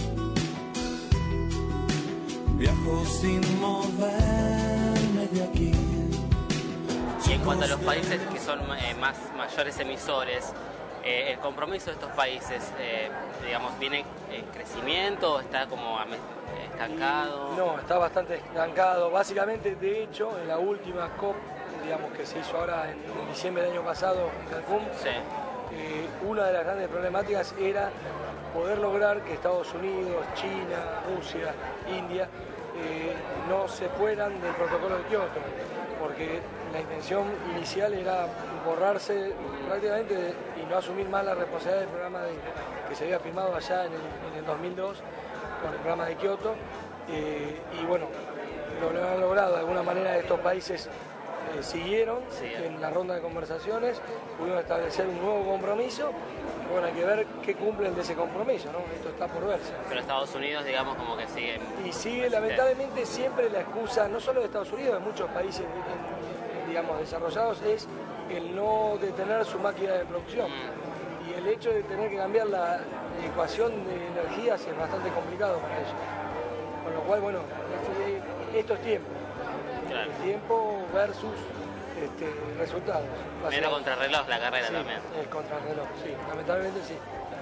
Viajo sin moverme de aquí. Y en cuanto a los países que son más mayores emisores, el compromiso de estos países, digamos, ¿viene en crecimiento o está como estancado? No, está bastante estancado. Básicamente, de hecho, en la última COP, digamos, que se hizo ahora en diciembre del año pasado en Cancún, una de las grandes problemáticas era poder lograr que Estados Unidos, China, Rusia, India no se fueran del protocolo de Kioto, porque la intención inicial era borrarse prácticamente y no asumir más la responsabilidad del programa que se había firmado allá en el 2002 con el programa de Kioto, y bueno, lo han logrado. De alguna manera estos países siguieron en la ronda de conversaciones, pudieron establecer un nuevo compromiso, y bueno, hay que ver qué cumplen de ese compromiso, ¿no? Esto está por verse. Pero Estados Unidos, digamos, como que sigue... Y sigue, lamentablemente, siempre la excusa, no solo de Estados Unidos, de muchos países, digamos, desarrollados, es el no detener su máquina de producción. Y el hecho de tener que cambiar la ecuación de energías es bastante complicado para ellos. Con lo cual, bueno, esto es tiempo. Claro. El tiempo versus resultados. Menos contrarreloj la carrera también. El contrarreloj, sí, lamentablemente sí.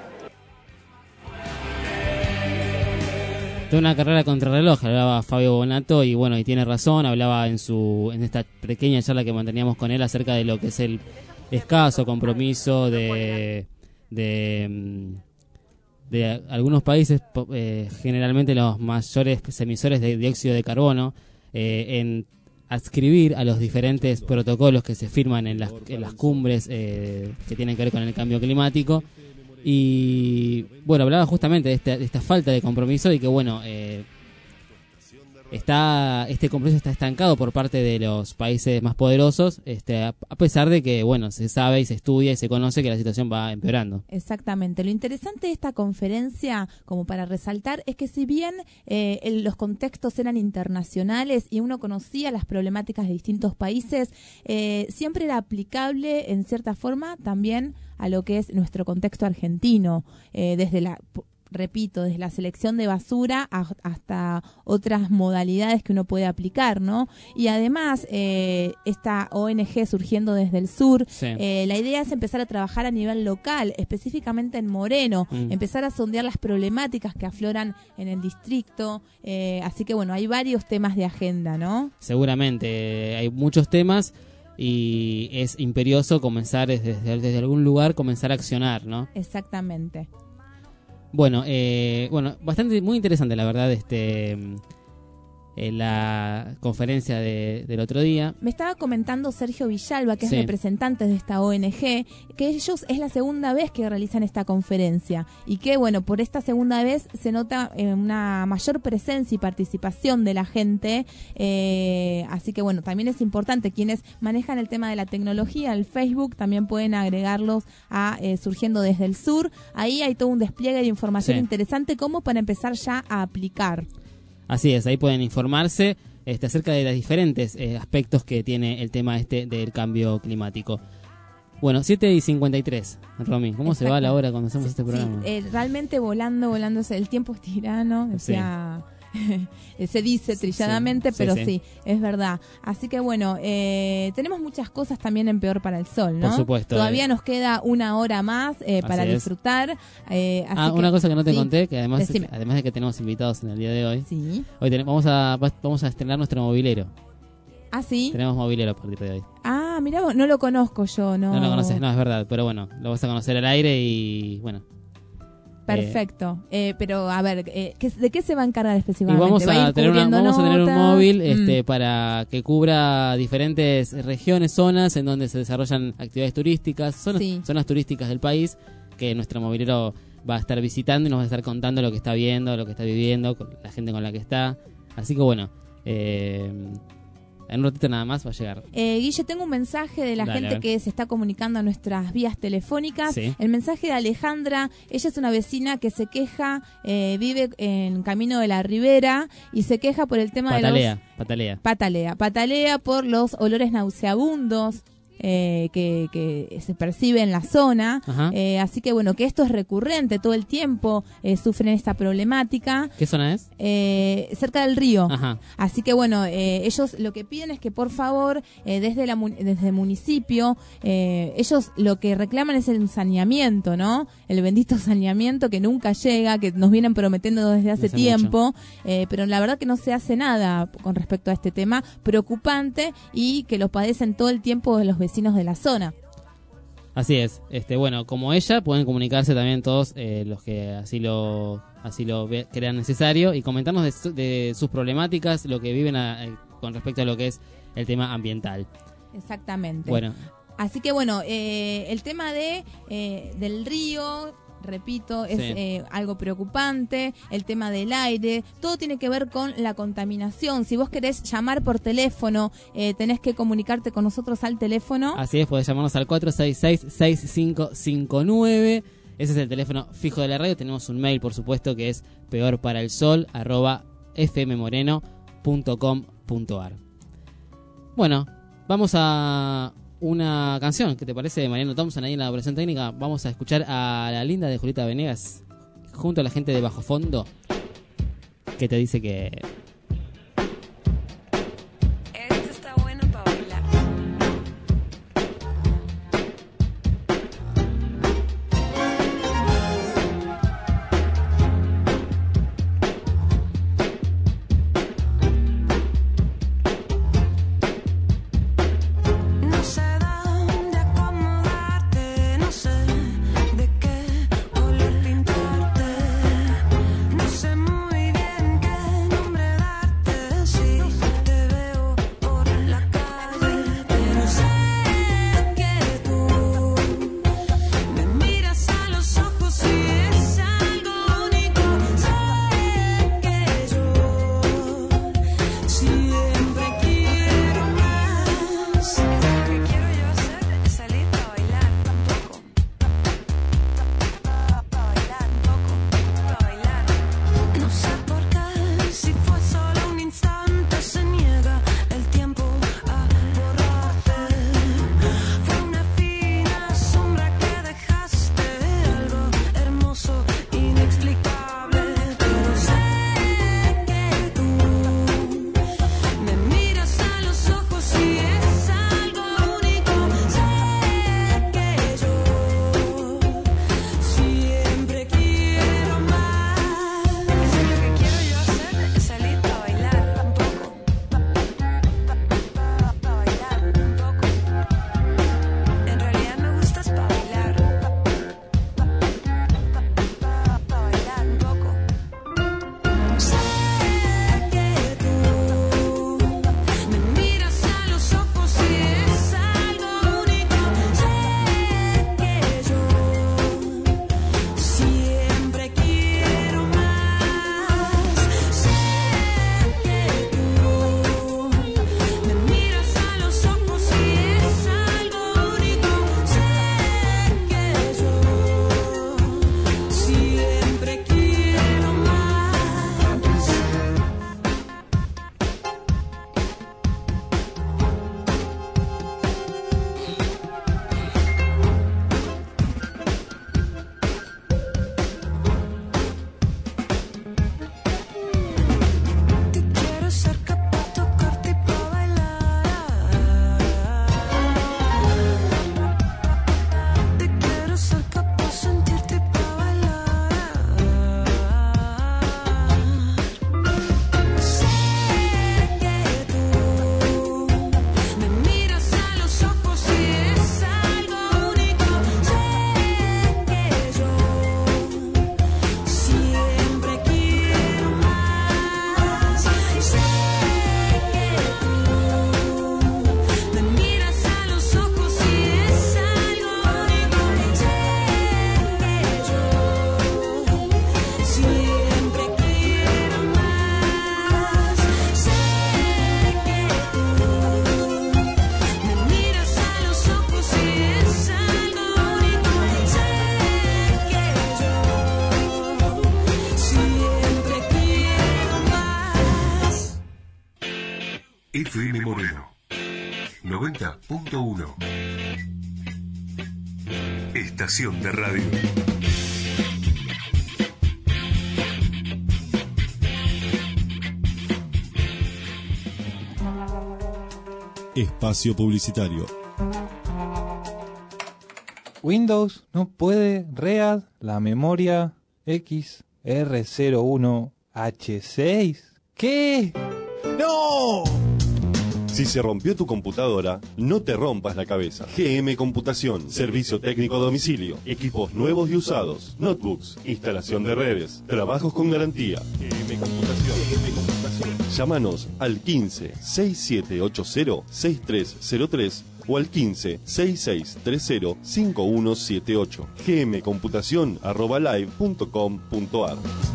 De una carrera contrarreloj hablaba Fabio Bonato, y bueno, y tiene razón, hablaba en esta pequeña charla que manteníamos con él acerca de lo que es el escaso compromiso de algunos países, generalmente los mayores emisores de dióxido de carbono, en adscribir a los diferentes protocolos que se firman en las cumbres que tienen que ver con el cambio climático. Y bueno, hablaba justamente de esta falta de compromiso, y que bueno, este compromiso está estancado por parte de los países más poderosos, a pesar de que bueno, se sabe y se estudia y se conoce que la situación va empeorando. Exactamente. Lo interesante de esta conferencia, como para resaltar, es que si bien los contextos eran internacionales y uno conocía las problemáticas de distintos países, siempre era aplicable en cierta forma también a lo que es nuestro contexto argentino, desde repito, desde la selección de basura hasta otras modalidades que uno puede aplicar, ¿no? Y además, esta ONG surgiendo desde el sur, la idea es empezar a trabajar a nivel local, específicamente en Moreno, empezar a sondear las problemáticas que afloran en el distrito, así que bueno, hay varios temas de agenda, ¿no? Seguramente, hay muchos temas y es imperioso comenzar desde algún lugar, comenzar a accionar, ¿no? Exactamente. Bueno, bastante, muy interesante la verdad, la conferencia del otro día. Me estaba comentando Sergio Villalba, que es Sí. representante de esta ONG, que ellos es la segunda vez que realizan esta conferencia y que, bueno, por esta segunda vez se nota una mayor presencia y participación de la gente, así que, bueno, también es importante, quienes manejan el tema de la tecnología, el Facebook, también pueden agregarlos a Surgiendo desde el Sur. Ahí hay todo un despliegue de información interesante como para empezar ya a aplicar. Así es, ahí pueden informarse acerca de los diferentes aspectos que tiene el tema del cambio climático. Bueno, 7:53, Romy, ¿cómo se va la hora cuando hacemos este programa? Sí, realmente volando, el tiempo es tirano, o sea, se dice trilladamente, pero sí, es verdad. Así que bueno, tenemos muchas cosas también en Peor para el Sol, ¿no? Por supuesto. Todavía nos queda una hora más para disfrutar. Así una cosa que no te sí, conté, que además de que tenemos invitados en el día de hoy, hoy vamos a estrenar nuestro mobilero. ¿Ah, sí? Tenemos mobilero a partir de hoy. Ah, mirá vos, no lo conozco yo, ¿no? No lo conoces, no, es verdad, pero bueno, lo vas a conocer al aire y bueno. Perfecto, pero a ver, ¿de qué se va a encargar específicamente? Y vamos a tener un móvil para que cubra diferentes regiones, zonas en donde se desarrollan actividades turísticas, zonas turísticas del país, que nuestro movilero va a estar visitando y nos va a estar contando lo que está viendo, lo que está viviendo, con la gente con la que está. Así que bueno, en un ratito nada más va a llegar. Guille, tengo un mensaje de la gente que se está comunicando a nuestras vías telefónicas. Sí. El mensaje de Alejandra, ella es una vecina que se queja, vive en Camino de la Ribera y se queja por el tema patalea por los olores nauseabundos que se percibe en la zona, así que bueno, que esto es recurrente todo el tiempo, sufren esta problemática. ¿Qué zona es? Cerca del río. Ajá. Así que bueno, ellos lo que piden es que por favor desde el municipio, ellos lo que reclaman es el saneamiento, ¿no? El bendito saneamiento que nunca llega, que nos vienen prometiendo desde hace tiempo, pero la verdad que no se hace nada con respecto a este tema preocupante y que lo padecen todo el tiempo los vecinos de la zona. Así es. Bueno, como ella, pueden comunicarse también todos los que así lo crean necesario y comentarnos de sus problemáticas, lo que viven con respecto a lo que es el tema ambiental. Exactamente. Bueno. Así que bueno, el tema del río, repito, es algo preocupante, el tema del aire, todo tiene que ver con la contaminación. Si vos querés llamar por teléfono, tenés que comunicarte con nosotros al teléfono. Así es, podés llamarnos al 466-6559. Ese es el teléfono fijo de la radio. Tenemos un mail, por supuesto, que es peorparalsol@fmmoreno.com.ar. Bueno, vamos a una canción, ¿qué te parece, Mariano Thompson? Ahí en la operación técnica vamos a escuchar a la linda de Julieta Venegas junto a la gente de Bajo Fondo, que te dice que esto está bueno para bailar. No sé dónde acomodarte, no sé de qué color pintarte, no sé muy bien qué nombre FM Moreno 90.1. Estación de radio. Espacio publicitario. Windows no puede read la memoria XR01H6. ¿Qué? ¡No! Si se rompió tu computadora, no te rompas la cabeza. GM Computación, servicio técnico a domicilio, equipos nuevos y usados, notebooks, instalación de redes, trabajos con garantía. GM Computación. Llámanos al 15 6780 6303 o al 15 6630 5178. gmcomputacion@live.com.ar.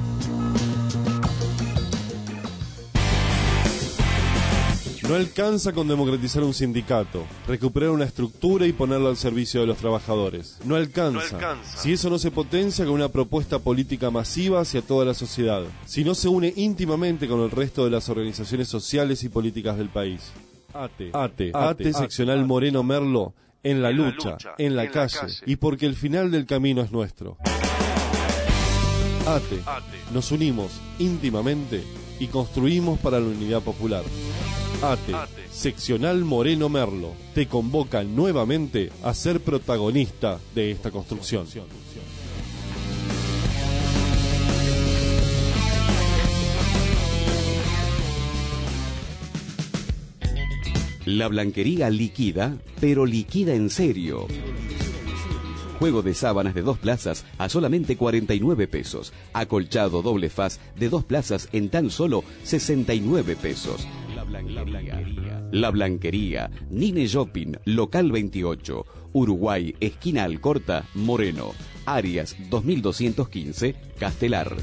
No alcanza con democratizar un sindicato, recuperar una estructura y ponerlo al servicio de los trabajadores. No alcanza. Si eso no se potencia con una propuesta política masiva hacia toda la sociedad. Si no se une íntimamente con el resto de las organizaciones sociales y políticas del país. ATE seccional Moreno Merlo, en la lucha, en la calle, y porque el final del camino es nuestro. ATE, nos unimos íntimamente y construimos para la unidad popular. ATE, seccional Moreno Merlo, te convoca nuevamente a ser protagonista de esta construcción. La Blanquería liquida, pero liquida en serio. Juego de sábanas de 2 plazas a solamente 49 pesos. Acolchado doble faz de 2 plazas en tan solo 69 pesos. La Blanquería, Nine Shopping, local 28, Uruguay, esquina Alcorta, Moreno, Arias 2215, Castelar.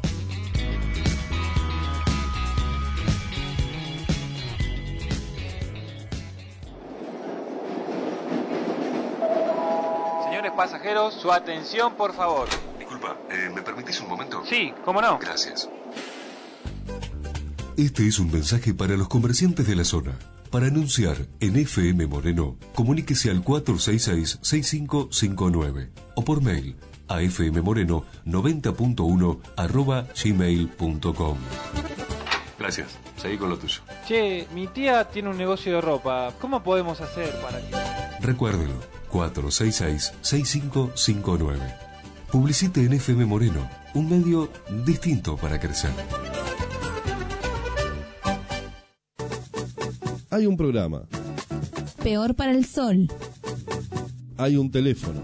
Señores pasajeros, su atención, por favor. Disculpa, ¿me permitís un momento? Sí, ¿cómo no? Gracias. Este es un mensaje para los comerciantes de la zona. Para anunciar en FM Moreno, comuníquese al 466-6559 o por mail a fmmoreno90.1@gmail.com. Gracias, seguí con lo tuyo. Che, mi tía tiene un negocio de ropa. ¿Cómo podemos hacer para que...? Recuérdelo, 466-6559. Publicite en FM Moreno, un medio distinto para crecer. Hay un programa. Peor para el sol. Hay un teléfono.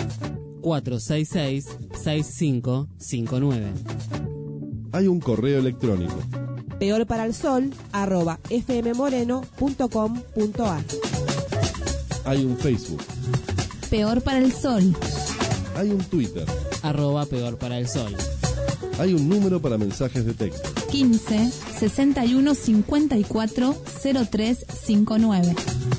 466-6559. Hay un correo electrónico. peorparalsol@fmmoreno.com.ar. Hay un Facebook. Peor para el sol. Hay un Twitter. @peor para el sol. Hay un número para mensajes de texto. 15 61 54 0359.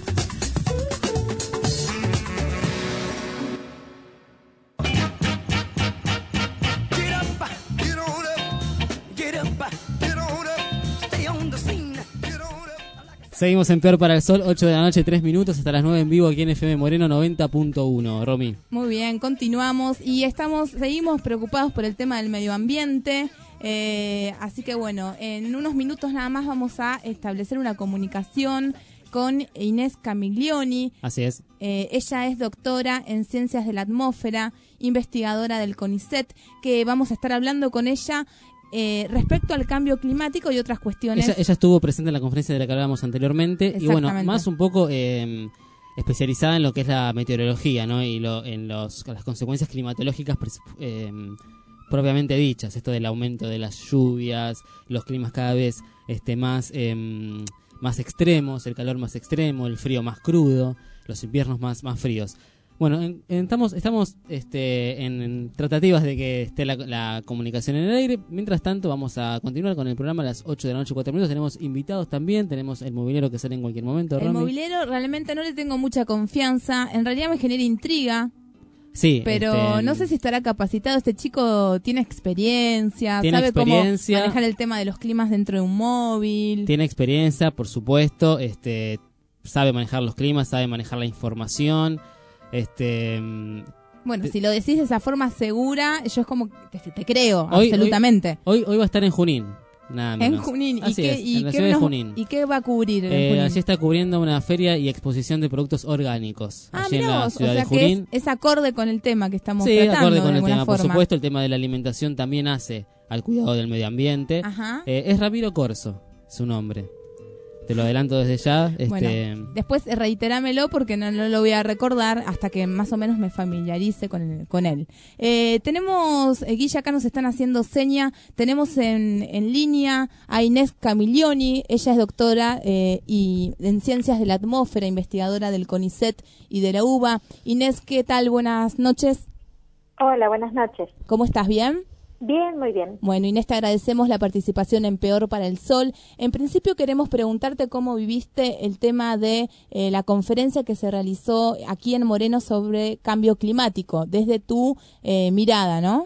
Seguimos en Peor para el Sol, 8 de la noche, 3 minutos, hasta las 9 en vivo aquí en FM Moreno 90.1. Romy. Muy bien, continuamos y seguimos preocupados por el tema del medio ambiente. Así que bueno, en unos minutos nada más vamos a establecer una comunicación con Inés Camiglioni. Así es. Ella es doctora en Ciencias de la Atmósfera, investigadora del CONICET, que vamos a estar hablando con ella respecto al cambio climático y otras cuestiones. Ella estuvo presente en la conferencia de la que hablábamos anteriormente y bueno, más un poco especializada en lo que es la meteorología, ¿no? Y las consecuencias climatológicas propiamente dichas, esto del aumento de las lluvias, los climas cada vez más extremos, el calor más extremo, el frío más crudo, los inviernos más fríos. Bueno, estamos en tratativas de que esté la comunicación en el aire. Mientras tanto, vamos a continuar con el programa a las 8 de la noche, 4 minutos. Tenemos invitados también, tenemos el mobiliario que sale en cualquier momento. El mobiliario realmente no le tengo mucha confianza, en realidad me genera intriga. Sí, pero no sé si estará capacitado. Este chico tiene experiencia, sabe cómo manejar el tema de los climas dentro de un móvil. Tiene experiencia, por supuesto, sabe manejar los climas, sabe manejar la información. Bueno, si lo decís de esa forma segura, yo es como te creo, absolutamente. Hoy va a estar en Junín. Nada menos. En Junín. Así es, en la ciudad de Junín. ¿Y qué va a cubrir en Junín? Allí está cubriendo una feria y exposición de productos orgánicos. Allí en la ciudad de Junín. Que es acorde con el tema que estamos tratando. Sí, acorde con el tema. Forma. Por supuesto, el tema de la alimentación también hace al cuidado del medio ambiente. Ajá. Es Ramiro Corso, su nombre. Te lo adelanto desde ya. Bueno, después reiterámelo porque no lo voy a recordar hasta que más o menos me familiarice con él. Tenemos, Guilla, acá nos están haciendo seña, tenemos en línea a Inés Camiglioni, ella es doctora y en Ciencias de la Atmósfera, investigadora del CONICET y de la UBA. Inés, ¿qué tal? Buenas noches. Hola, buenas noches. ¿Cómo estás? ¿Bien? Bien, muy bien. Bueno, Inés, te agradecemos la participación en Peor para el Sol. En principio queremos preguntarte cómo viviste el tema de la conferencia que se realizó aquí en Moreno sobre cambio climático, desde tu mirada, ¿no?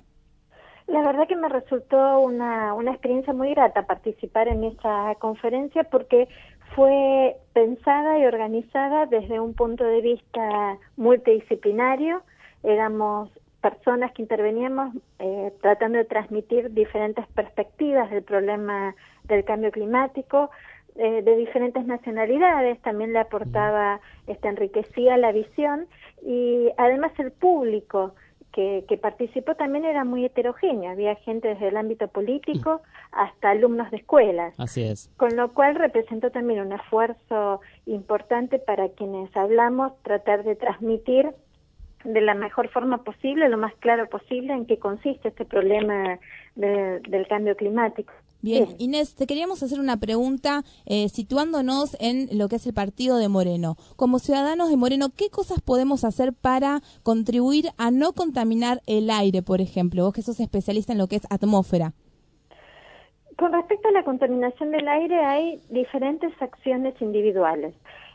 La verdad que me resultó una experiencia muy grata participar en esa conferencia porque fue pensada y organizada desde un punto de vista multidisciplinario. Éramos personas que interveníamos tratando de transmitir diferentes perspectivas del problema del cambio climático, de diferentes nacionalidades, también le aportaba, enriquecía la visión, y además el público que participó también era muy heterogéneo, había gente desde el ámbito político hasta alumnos de escuelas. Así es. Con lo cual representó también un esfuerzo importante para quienes hablamos, tratar de transmitir de la mejor forma posible, lo más claro posible, en qué consiste este problema del cambio climático. Bien, Inés, te queríamos hacer una pregunta situándonos en lo que es el partido de Moreno. Como ciudadanos de Moreno, ¿qué cosas podemos hacer para contribuir a no contaminar el aire, por ejemplo? Vos que sos especialista en lo que es atmósfera. Con respecto a la contaminación del aire, hay diferentes acciones individuales.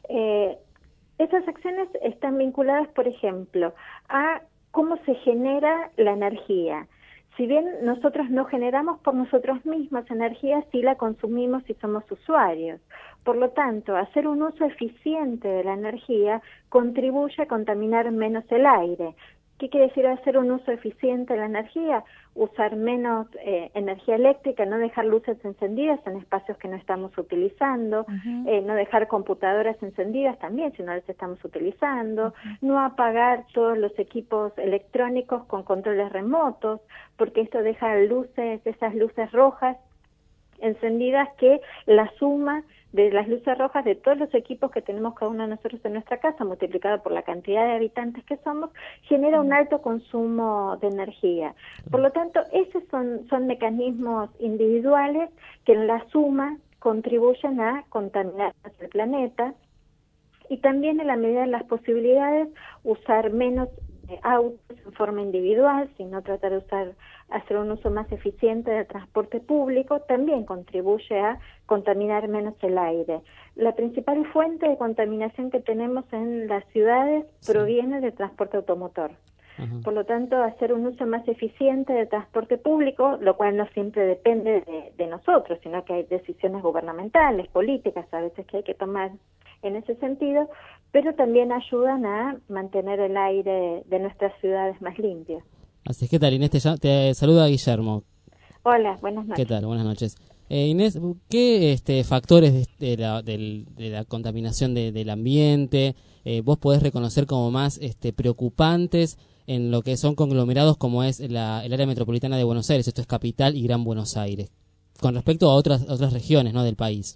Esas acciones están vinculadas, por ejemplo, a cómo se genera la energía. Si bien nosotros no generamos por nosotros mismos energía, sí la consumimos si somos usuarios. Por lo tanto, hacer un uso eficiente de la energía contribuye a contaminar menos el aire. ¿Qué quiere decir hacer un uso eficiente de la energía? Usar menos energía eléctrica, no dejar luces encendidas en espacios que no estamos utilizando, no dejar computadoras encendidas también si no las estamos utilizando, no apagar todos los equipos electrónicos con controles remotos, porque esto deja esas luces rojas encendidas que la suma de las luces rojas de todos los equipos que tenemos cada uno de nosotros en nuestra casa, multiplicado por la cantidad de habitantes que somos, genera un alto consumo de energía. Por lo tanto, esos son mecanismos individuales que en la suma contribuyen a contaminar el planeta, y también en la medida de las posibilidades usar menos autos en forma individual, sino tratar de hacer un uso más eficiente del transporte público, también contribuye a contaminar menos el aire. La principal fuente de contaminación que tenemos en las ciudades proviene del transporte automotor. Por lo tanto, hacer un uso más eficiente del transporte público, lo cual no siempre depende de nosotros, sino que hay decisiones gubernamentales, políticas, a veces que hay que tomar en ese sentido, pero también ayudan a mantener el aire de nuestras ciudades más limpias. Así es, ¿qué tal, Inés? Te saluda Guillermo. Hola, buenas noches. ¿Qué tal? Buenas noches. Inés, ¿qué factores de la contaminación del ambiente vos podés reconocer como más preocupantes en lo que son conglomerados como es el área metropolitana de Buenos Aires, esto es Capital y Gran Buenos Aires, con respecto a otras regiones, ¿no?, del país?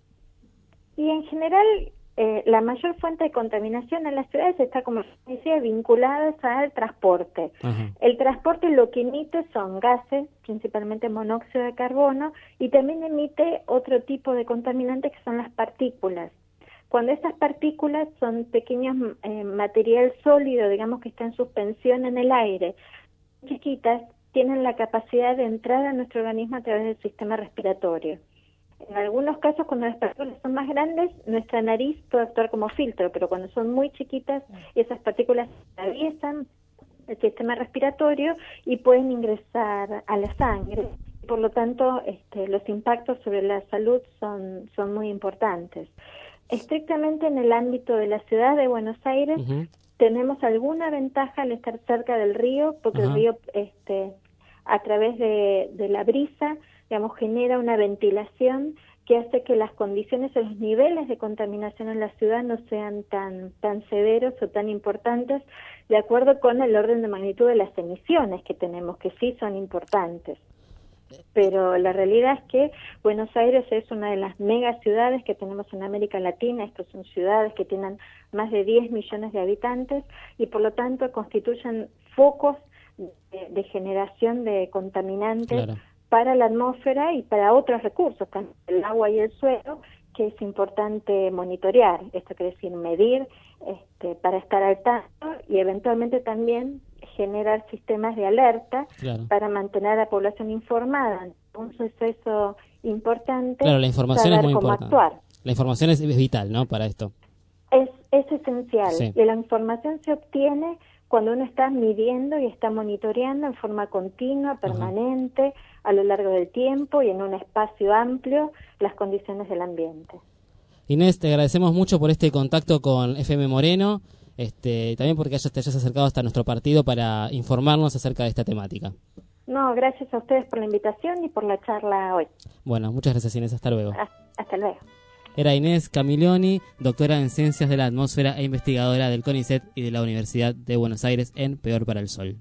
Y en general, la mayor fuente de contaminación en las ciudades está, como decía, vinculada al transporte. El transporte lo que emite son gases, principalmente monóxido de carbono, y también emite otro tipo de contaminantes que son las partículas. Cuando esas partículas son pequeños material sólido, digamos que está en suspensión en el aire, chiquitas, tienen la capacidad de entrar a nuestro organismo a través del sistema respiratorio. En algunos casos, cuando las partículas son más grandes, nuestra nariz puede actuar como filtro, pero cuando son muy chiquitas, esas partículas se atraviesan el sistema respiratorio y pueden ingresar a la sangre. Por lo tanto, los impactos sobre la salud son muy importantes. Estrictamente en el ámbito de la ciudad de Buenos Aires, tenemos alguna ventaja al estar cerca del río, porque el río, a través de la brisa, digamos, genera una ventilación que hace que las condiciones o los niveles de contaminación en la ciudad no sean tan severos o tan importantes, de acuerdo con el orden de magnitud de las emisiones que tenemos, que sí son importantes. Pero la realidad es que Buenos Aires es una de las megaciudades que tenemos en América Latina. Estas son ciudades que tienen más de 10 millones de habitantes y por lo tanto constituyen focos de generación de contaminantes para la atmósfera y para otros recursos, tanto el agua y el suelo, que es importante monitorear. Esto quiere decir medir para estar al tanto y eventualmente también generar sistemas de alerta para mantener a la población informada ante un suceso importante. Claro, la información es muy cómo importante. Actuar. La información es vital, ¿no? Para esto. Es esencial. Sí. Y la información se obtiene cuando uno está midiendo y está monitoreando en forma continua, permanente, a lo largo del tiempo y en un espacio amplio las condiciones del ambiente. Inés, te agradecemos mucho por este contacto con FM Moreno, también porque te hayas acercado hasta nuestro partido para informarnos acerca de esta temática. No, gracias a ustedes por la invitación y por la charla hoy. Bueno, muchas gracias, Inés. Hasta luego. Hasta luego. Era Inés Camilioni, doctora en Ciencias de la Atmósfera e investigadora del CONICET y de la Universidad de Buenos Aires en Peor para el Sol.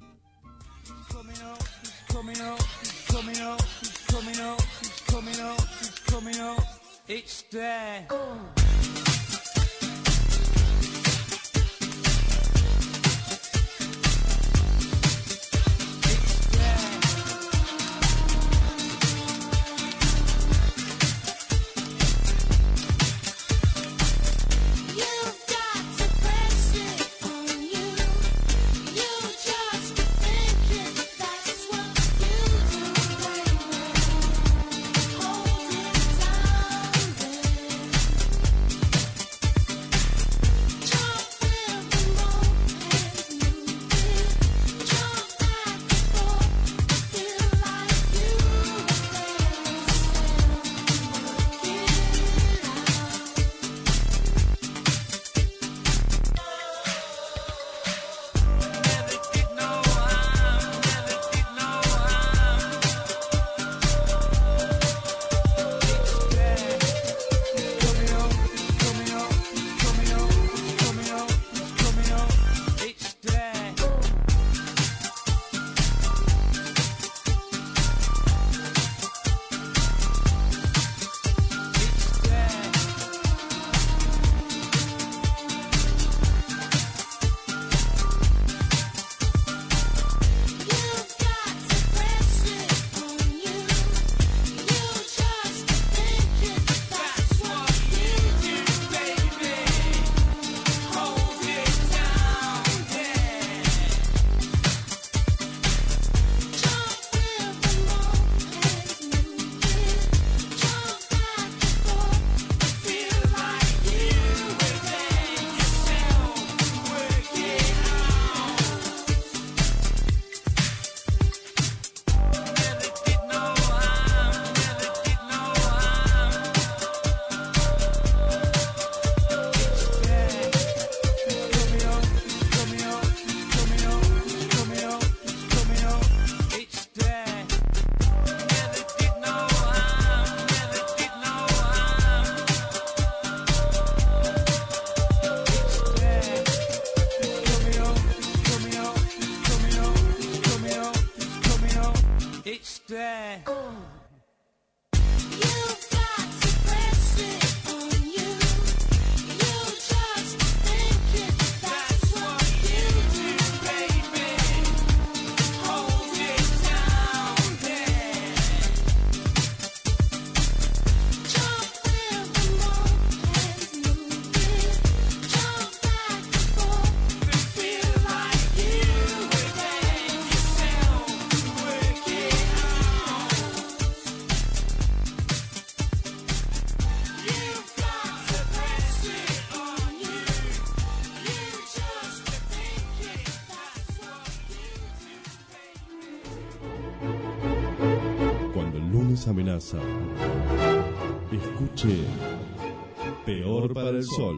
les amenaza. Escuche Peor para el Sol.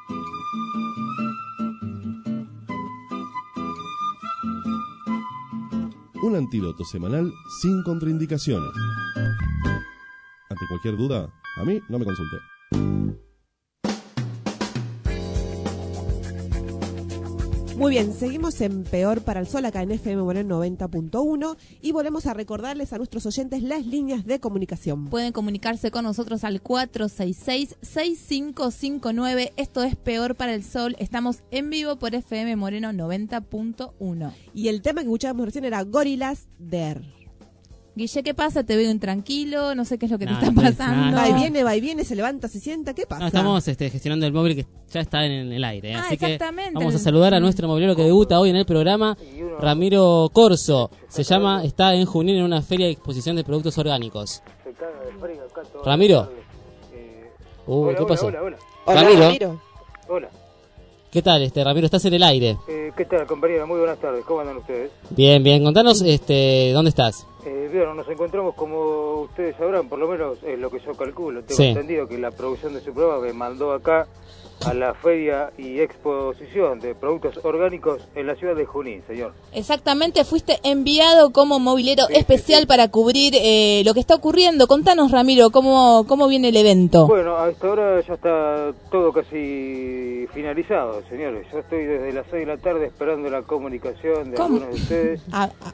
Un antídoto semanal sin contraindicaciones. Ante cualquier duda, a mí no me consulte. Muy bien, seguimos en Peor para el Sol, acá en FM Moreno 90.1, y volvemos a recordarles a nuestros oyentes las líneas de comunicación. Pueden comunicarse con nosotros al 466-6559. Esto es Peor para el Sol. Estamos en vivo por FM Moreno 90.1. Y el tema que escuchábamos recién era Gorillaz Der. Guille, ¿qué pasa? Te veo intranquilo, no sé qué es lo que te está pasando. Va y viene, se levanta, se sienta, ¿qué pasa? No, estamos gestionando el móvil que ya está en el aire. Así que exactamente. vamos a saludar a nuestro movilero que debuta hoy en el programa, Ramiro Corso. Está en Junín en una feria de exposición de productos orgánicos. Ramiro. ¿Qué pasó? Hola. Ramiro. Hola. ¿Qué tal, Ramiro? Estás en el aire. ¿Qué tal, compañera? Muy buenas tardes. ¿Cómo andan ustedes? Bien. Contanos, ¿dónde estás? Bueno, nos encontramos, como ustedes sabrán, por lo menos es lo que yo calculo. Tengo entendido que la producción de su programa me mandó acá a la feria y exposición de productos orgánicos en la ciudad de Junín, señor. Exactamente, fuiste enviado como movilero especial para cubrir lo que está ocurriendo. Contanos, Ramiro, ¿cómo viene el evento? Bueno, a esta hora ya está todo casi finalizado, señores. Yo estoy desde las 6 de la tarde esperando la comunicación de algunos de ustedes.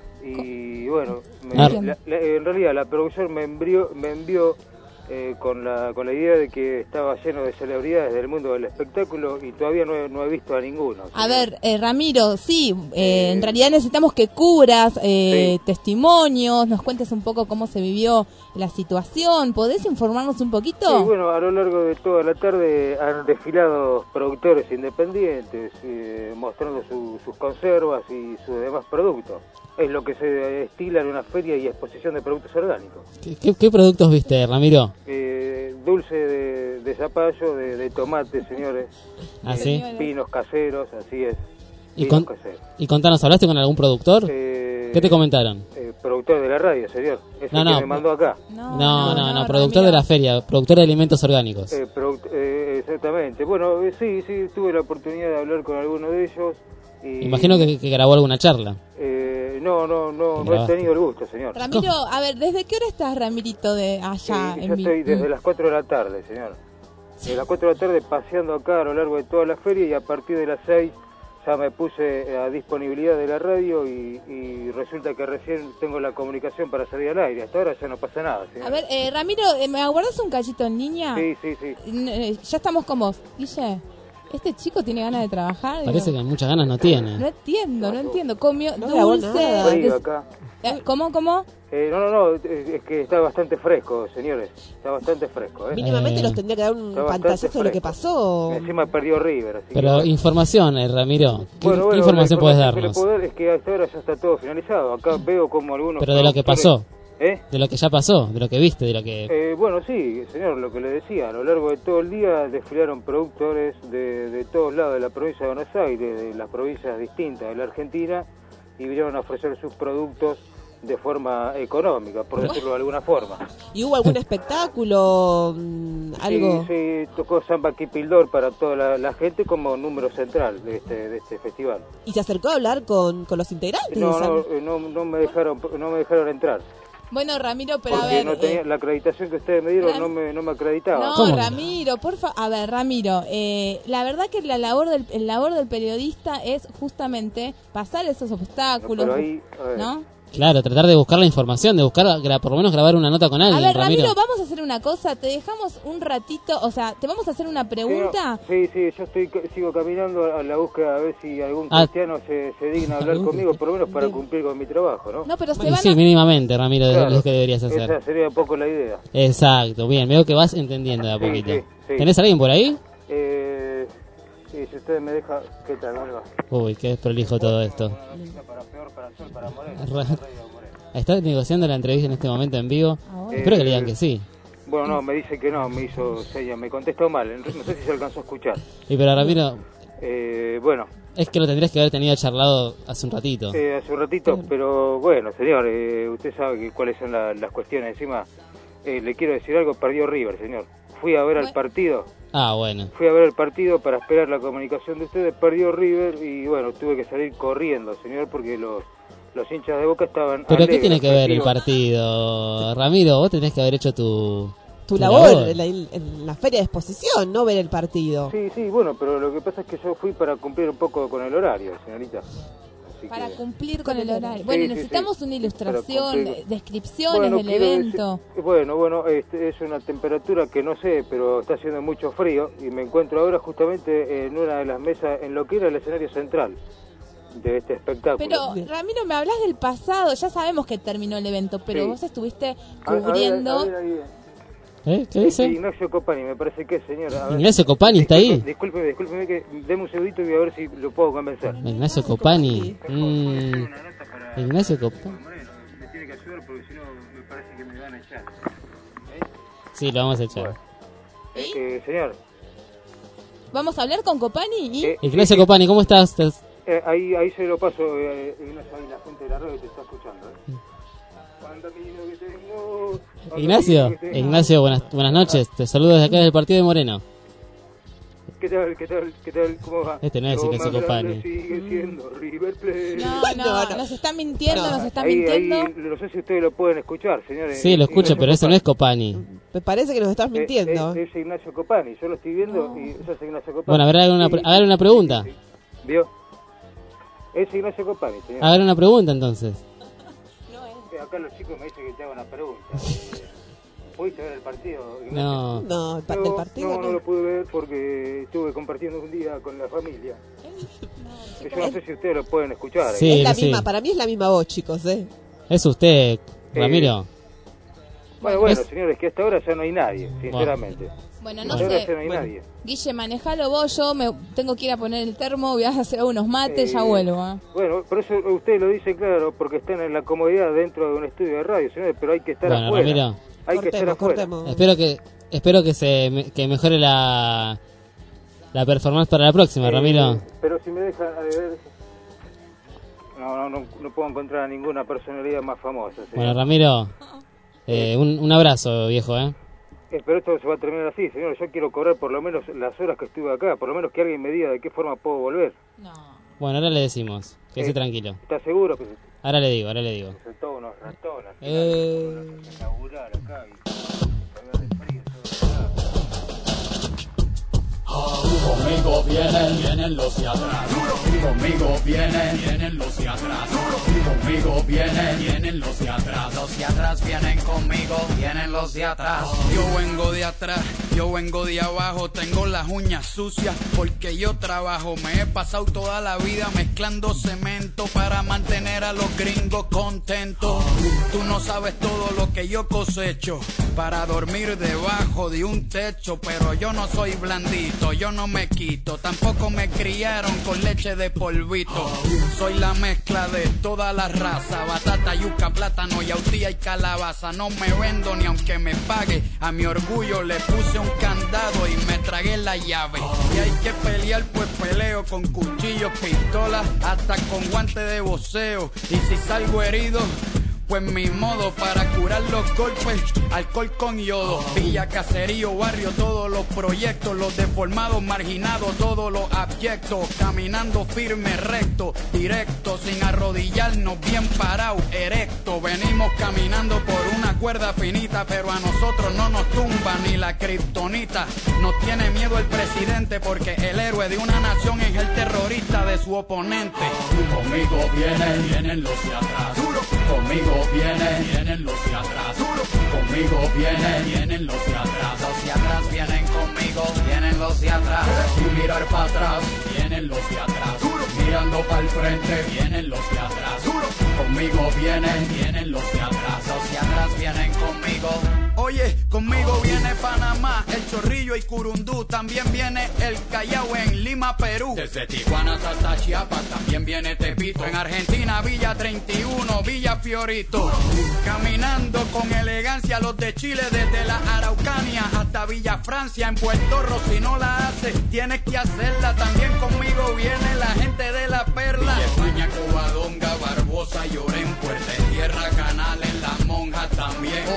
Y bueno, en realidad la producción me envió con la idea de que estaba lleno de celebridades del mundo del espectáculo y todavía no he visto a ninguno. A ver, Ramiro, sí, en realidad necesitamos que cubras testimonios, nos cuentes un poco cómo se vivió la situación. ¿Podés informarnos un poquito? Sí, bueno, a lo largo de toda la tarde han desfilado productores independientes mostrando sus conservas y sus demás productos. Es lo que se estila en una feria y exposición de productos orgánicos. ¿Qué productos viste, Ramiro? Dulce de zapallo, de tomate, señores. ¿Ah, sí? Pinos caseros, así es. Y contanos, ¿hablaste con algún productor? ¿Qué te comentaron? Productor de la radio, señor. Es el que me mandó acá. No, productor de la feria, productor de alimentos orgánicos. Exactamente. Bueno, sí, tuve la oportunidad de hablar con alguno de ellos. Imagino que grabó alguna charla. No he tenido el gusto, señor. Ramiro, a ver, ¿desde qué hora estás, Ramirito, de allá? Yo estoy desde las 4 de la tarde, señor. Desde las 4 de la tarde paseando acá a lo largo de toda la feria y a partir de las 6 ya me puse a disponibilidad de la radio y resulta que recién tengo la comunicación para salir al aire. Hasta ahora ya no pasa nada, señor. A ver, Ramiro, ¿me aguardas un cachito en línea? Sí. Ya estamos con vos. Guille, ¿este chico tiene ganas de trabajar? Parece que muchas ganas no tiene. No entiendo. Comió dulce. Acá. ¿Cómo? No, es que está bastante fresco, señores. Está bastante fresco. Mínimamente nos tendría que dar un pantallazo de lo que pasó. Encima perdió River. Así pero que, información, Ramiro. ¿Qué información puedes darnos? Que le puedo dar es que a esta hora ya está todo finalizado. Acá veo como algunos... Pero de lo que pasó. De lo que ya pasó, de lo que viste, de lo que... bueno, sí, señor, lo que le decía, a lo largo de todo el día desfilaron productores de todos lados de la provincia de Buenos Aires, de las provincias distintas de la Argentina, y vinieron a ofrecer sus productos de forma económica, por decirlo de alguna forma. ¿Y hubo algún espectáculo, algo? Sí, tocó Samba Kipildor para toda la gente como número central de este festival. ¿Y se acercó a hablar con los integrantes? No me dejaron entrar. Bueno, Ramiro, pero porque a ver... no tenía, la acreditación que ustedes me dieron no me acreditaba. No, ¿cómo? Ramiro, por favor. A ver, Ramiro, la verdad que la labor del periodista es justamente pasar esos obstáculos, pero ahí, ¿no? Claro, tratar de buscar la información, de buscar por lo menos grabar una nota con alguien. A ver, Ramiro, vamos a hacer una cosa, te dejamos un ratito, o sea, te vamos a hacer una pregunta. Sí, yo sigo caminando a la búsqueda a ver si algún cristiano se digna hablar conmigo, por lo menos para cumplir con mi trabajo, ¿no? No, pero sí, mínimamente, Ramiro, claro, es lo que deberías hacer. Esa sería un poco la idea. Exacto, bien, veo que vas entendiendo de a poquito. Sí. ¿Tenés a alguien por ahí? Sí, si usted me deja, ¿qué tal? Uy, qué desprolijo todo esto. ¿Estás negociando la entrevista en este momento en vivo? Espero que le digan que sí. Bueno, no, me dice que no, me hizo señas, me contestó mal, no sé si se alcanzó a escuchar. Y pero Ramiro... bueno. Es que lo tendrías que haber tenido charlado hace un ratito. Hace un ratito, pero bueno, señor, usted sabe cuáles son las cuestiones. Encima, le quiero decir algo, perdió River, señor. Fui a ver al partido. Ah, bueno. Fui a ver el partido para esperar la comunicación de ustedes, perdió River y bueno, tuve que salir corriendo, señor, porque los hinchas de Boca estaban ¿Pero alegres. qué tiene que ver el partido? Ramiro, vos tenés que haber hecho tu labor. En la feria de exposición, no ver el partido. Sí, bueno, pero lo que pasa es que yo fui para cumplir un poco con el horario, señorita. Así para que... cumplir con el horario. Bueno, Sí, necesitamos sí. una ilustración, descripciones Bueno, del quiero evento. decir- bueno, es una temperatura que no sé, pero está haciendo mucho frío y me encuentro ahora justamente en una de las mesas, en lo que era el escenario central de este espectáculo. Pero, Ramiro, me hablas del pasado. Ya sabemos que terminó el evento, pero Sí. vos estuviste A ver, cubriendo... ahí. ¿Qué dice? Ignacio Copani, me parece que es, señora. A ver. Ignacio Copani está ahí. Discúlpeme que deme un segundito y voy a ver si lo puedo convencer. Ignacio Copani. Ignacio Copani. Me tiene que ayudar porque si no me parece que me van a echar. Sí, lo vamos a echar. Señor. Vamos a hablar con Copani y... Ignacio Copani, ¿cómo estás? Ahí se lo paso, Ignacio, ahí la gente de la radio te está escuchando. Ignacio, buenas noches. Te saludo desde acá del partido de Moreno. ¿Qué tal? ¿Cómo va? Este no es Ignacio Copani. Sigue siendo River Plate. No, nos están mintiendo, Ahí, no sé si ustedes lo pueden escuchar, señores. Sí, lo escucho, pero ese no es Copani. Me parece que nos estás mintiendo. Es Ignacio Copani, yo lo estoy viendo y eso es Ignacio Copani. Bueno, a ver, hagan una pregunta. ¿Vio? Es Ignacio Copani, señor. Hagan una pregunta entonces. Acá los chicos me dicen que te hago una pregunta. ¿Pudiste ver el partido, Ignacio? No, el partido no lo pude ver porque estuve compartiendo un día con la familia. Yo no sé si ustedes lo pueden escuchar. Sí, es la misma, para mí es la misma voz, chicos, Es usted, Ramiro. Bueno, señores, que hasta ahora ya no hay nadie, sinceramente. Bueno, no hasta ahora sé. ya no hay nadie. Guille, manejalo vos, yo me tengo que ir a poner el termo, voy a hacer unos mates, ya vuelvo. Bueno, por eso ustedes lo dicen claro, porque están en la comodidad dentro de un estudio de radio, señores, pero hay que estar afuera. Ramiro. Hay que estar afuera. Espero que mejore la performance para la próxima, Ramiro. Pero si me dejan ver, no puedo encontrar a ninguna personalidad más famosa. ¿Sí? Bueno, Ramiro, un abrazo, viejo, Pero esto se va a terminar así, señor. Yo quiero cobrar por lo menos las horas que estuve acá, por lo menos que alguien me diga de qué forma puedo volver. Bueno, ahora le decimos, quédese tranquilo. ¿Está seguro? Que Ahora le digo. son todos unos ratones. Laburar acá Conmigo vienen los de atrás. Conmigo vienen los de atrás. Conmigo vienen los de atrás. Los de atrás vienen conmigo, vienen los de atrás. Yo vengo de atrás, yo vengo de abajo. Tengo las uñas sucias porque yo trabajo. Me he pasado toda la vida mezclando cemento para mantener a los gringos contentos. Tú no sabes todo lo que yo cosecho para dormir debajo de un techo. Pero yo no soy blandito, yo no me quito. Tampoco me criaron con leche de polvito. Soy la mezcla de toda la raza. Batata, yuca, plátano, yautía y calabaza. No me vendo ni aunque me pague. A mi orgullo le puse un candado y me tragué la llave. Y hay que pelear, pues peleo con cuchillos, pistolas, hasta con guantes de boxeo. Y si salgo herido, pues mi modo para curar los golpes, alcohol con yodo. Villa, caserío, barrio, todos los proyectos, los deformados, marginados, todos los abyectos. Caminando firme, recto, directo, sin arrodillarnos, bien parado, erecto. Venimos caminando por una cuerda finita, pero a nosotros no nos tumba ni la kriptonita. Nos tiene miedo el presidente porque el héroe de una nación es el terrorista de su oponente. Conmigo vienen los de atrás. Conmigo vienen los de atrás. Conmigo vienen los de atrás. Los de atrás vienen conmigo, vienen los de atrás. Y mirar para atrás, vienen los de atrás. Mirando para el frente, vienen los de atrás. Conmigo vienen los de atrás. Los de atrás vienen conmigo. Oye, conmigo viene Panamá, el Chorrillo y Curundú. También viene el Callao en Lima, Perú. Desde Tijuana hasta Chiapas también viene Tepito. En Argentina, Villa 31, Villa Fiorito. Caminando con elegancia los de Chile desde la Araucanía hasta Villa Francia. En Puerto Rico, si no la haces, tienes que hacerla. También conmigo viene la gente de La Perla. Villa España, Covadonga, Barbosa, Llorén, Puerta de Tierra, Canales, Las Monjas también. Ojalá el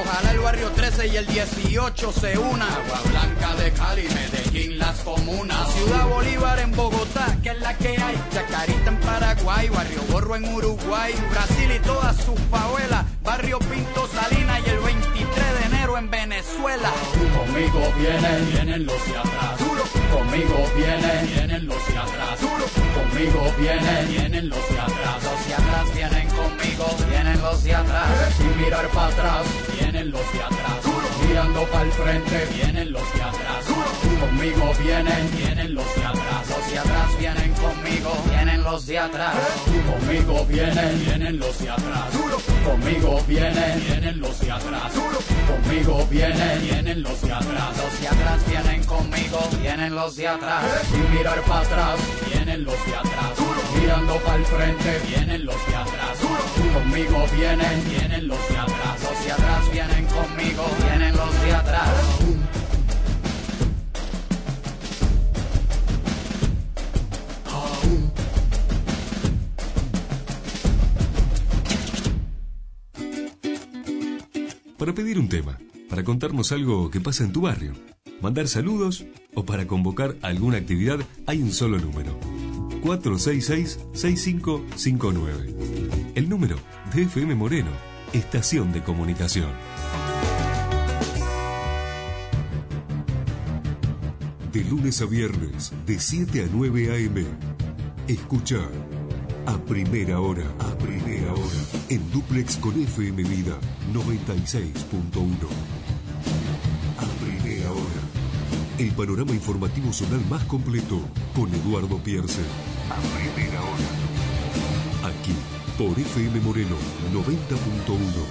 barrio 13 y el 18 se una. Agua Blanca de Cali, Medellín, las comunas. Ciudad Bolívar en Bogotá, que es la que hay. Chacarita en Paraguay, Barrio Borro en Uruguay. Brasil y todas sus favelas. Barrio Pinto, Salinas y el 23 de enero en Venezuela. Conmigo vienen los de atrás. Conmigo vienen los de atrás. Conmigo vienen los de atrás. Los de atrás vienen conmigo, vienen los de atrás. Sin mirar para atrás, vienen los de atrás. Mirando para el frente, vienen los de atrás. Conmigo vienen los de atrás. Los de atrás vienen conmigo, vienen los de atrás. Conmigo vienen los de atrás. Conmigo vienen los de atrás. Conmigo vienen los de atrás. Los de atrás vienen conmigo, vienen los de atrás. Sin mirar para atrás, vienen los de atrás. Mirando para el frente, vienen los de atrás. Conmigo vienen los de atrás. Los de atrás vienen conmigo, vienen los de atrás. Para pedir un tema, para contarnos algo que pasa en tu barrio, mandar saludos o para convocar alguna actividad, hay un solo número: 466-6559. El número de FM Moreno, Estación de Comunicación. De lunes a viernes, de 7 a 9 a.m. Escucha A Primera Hora, en Duplex con FM Vida 96.1. A Primera Hora, el panorama informativo zonal más completo con Eduardo Pierce. A Primera Hora, aquí por FM Moreno 90.1.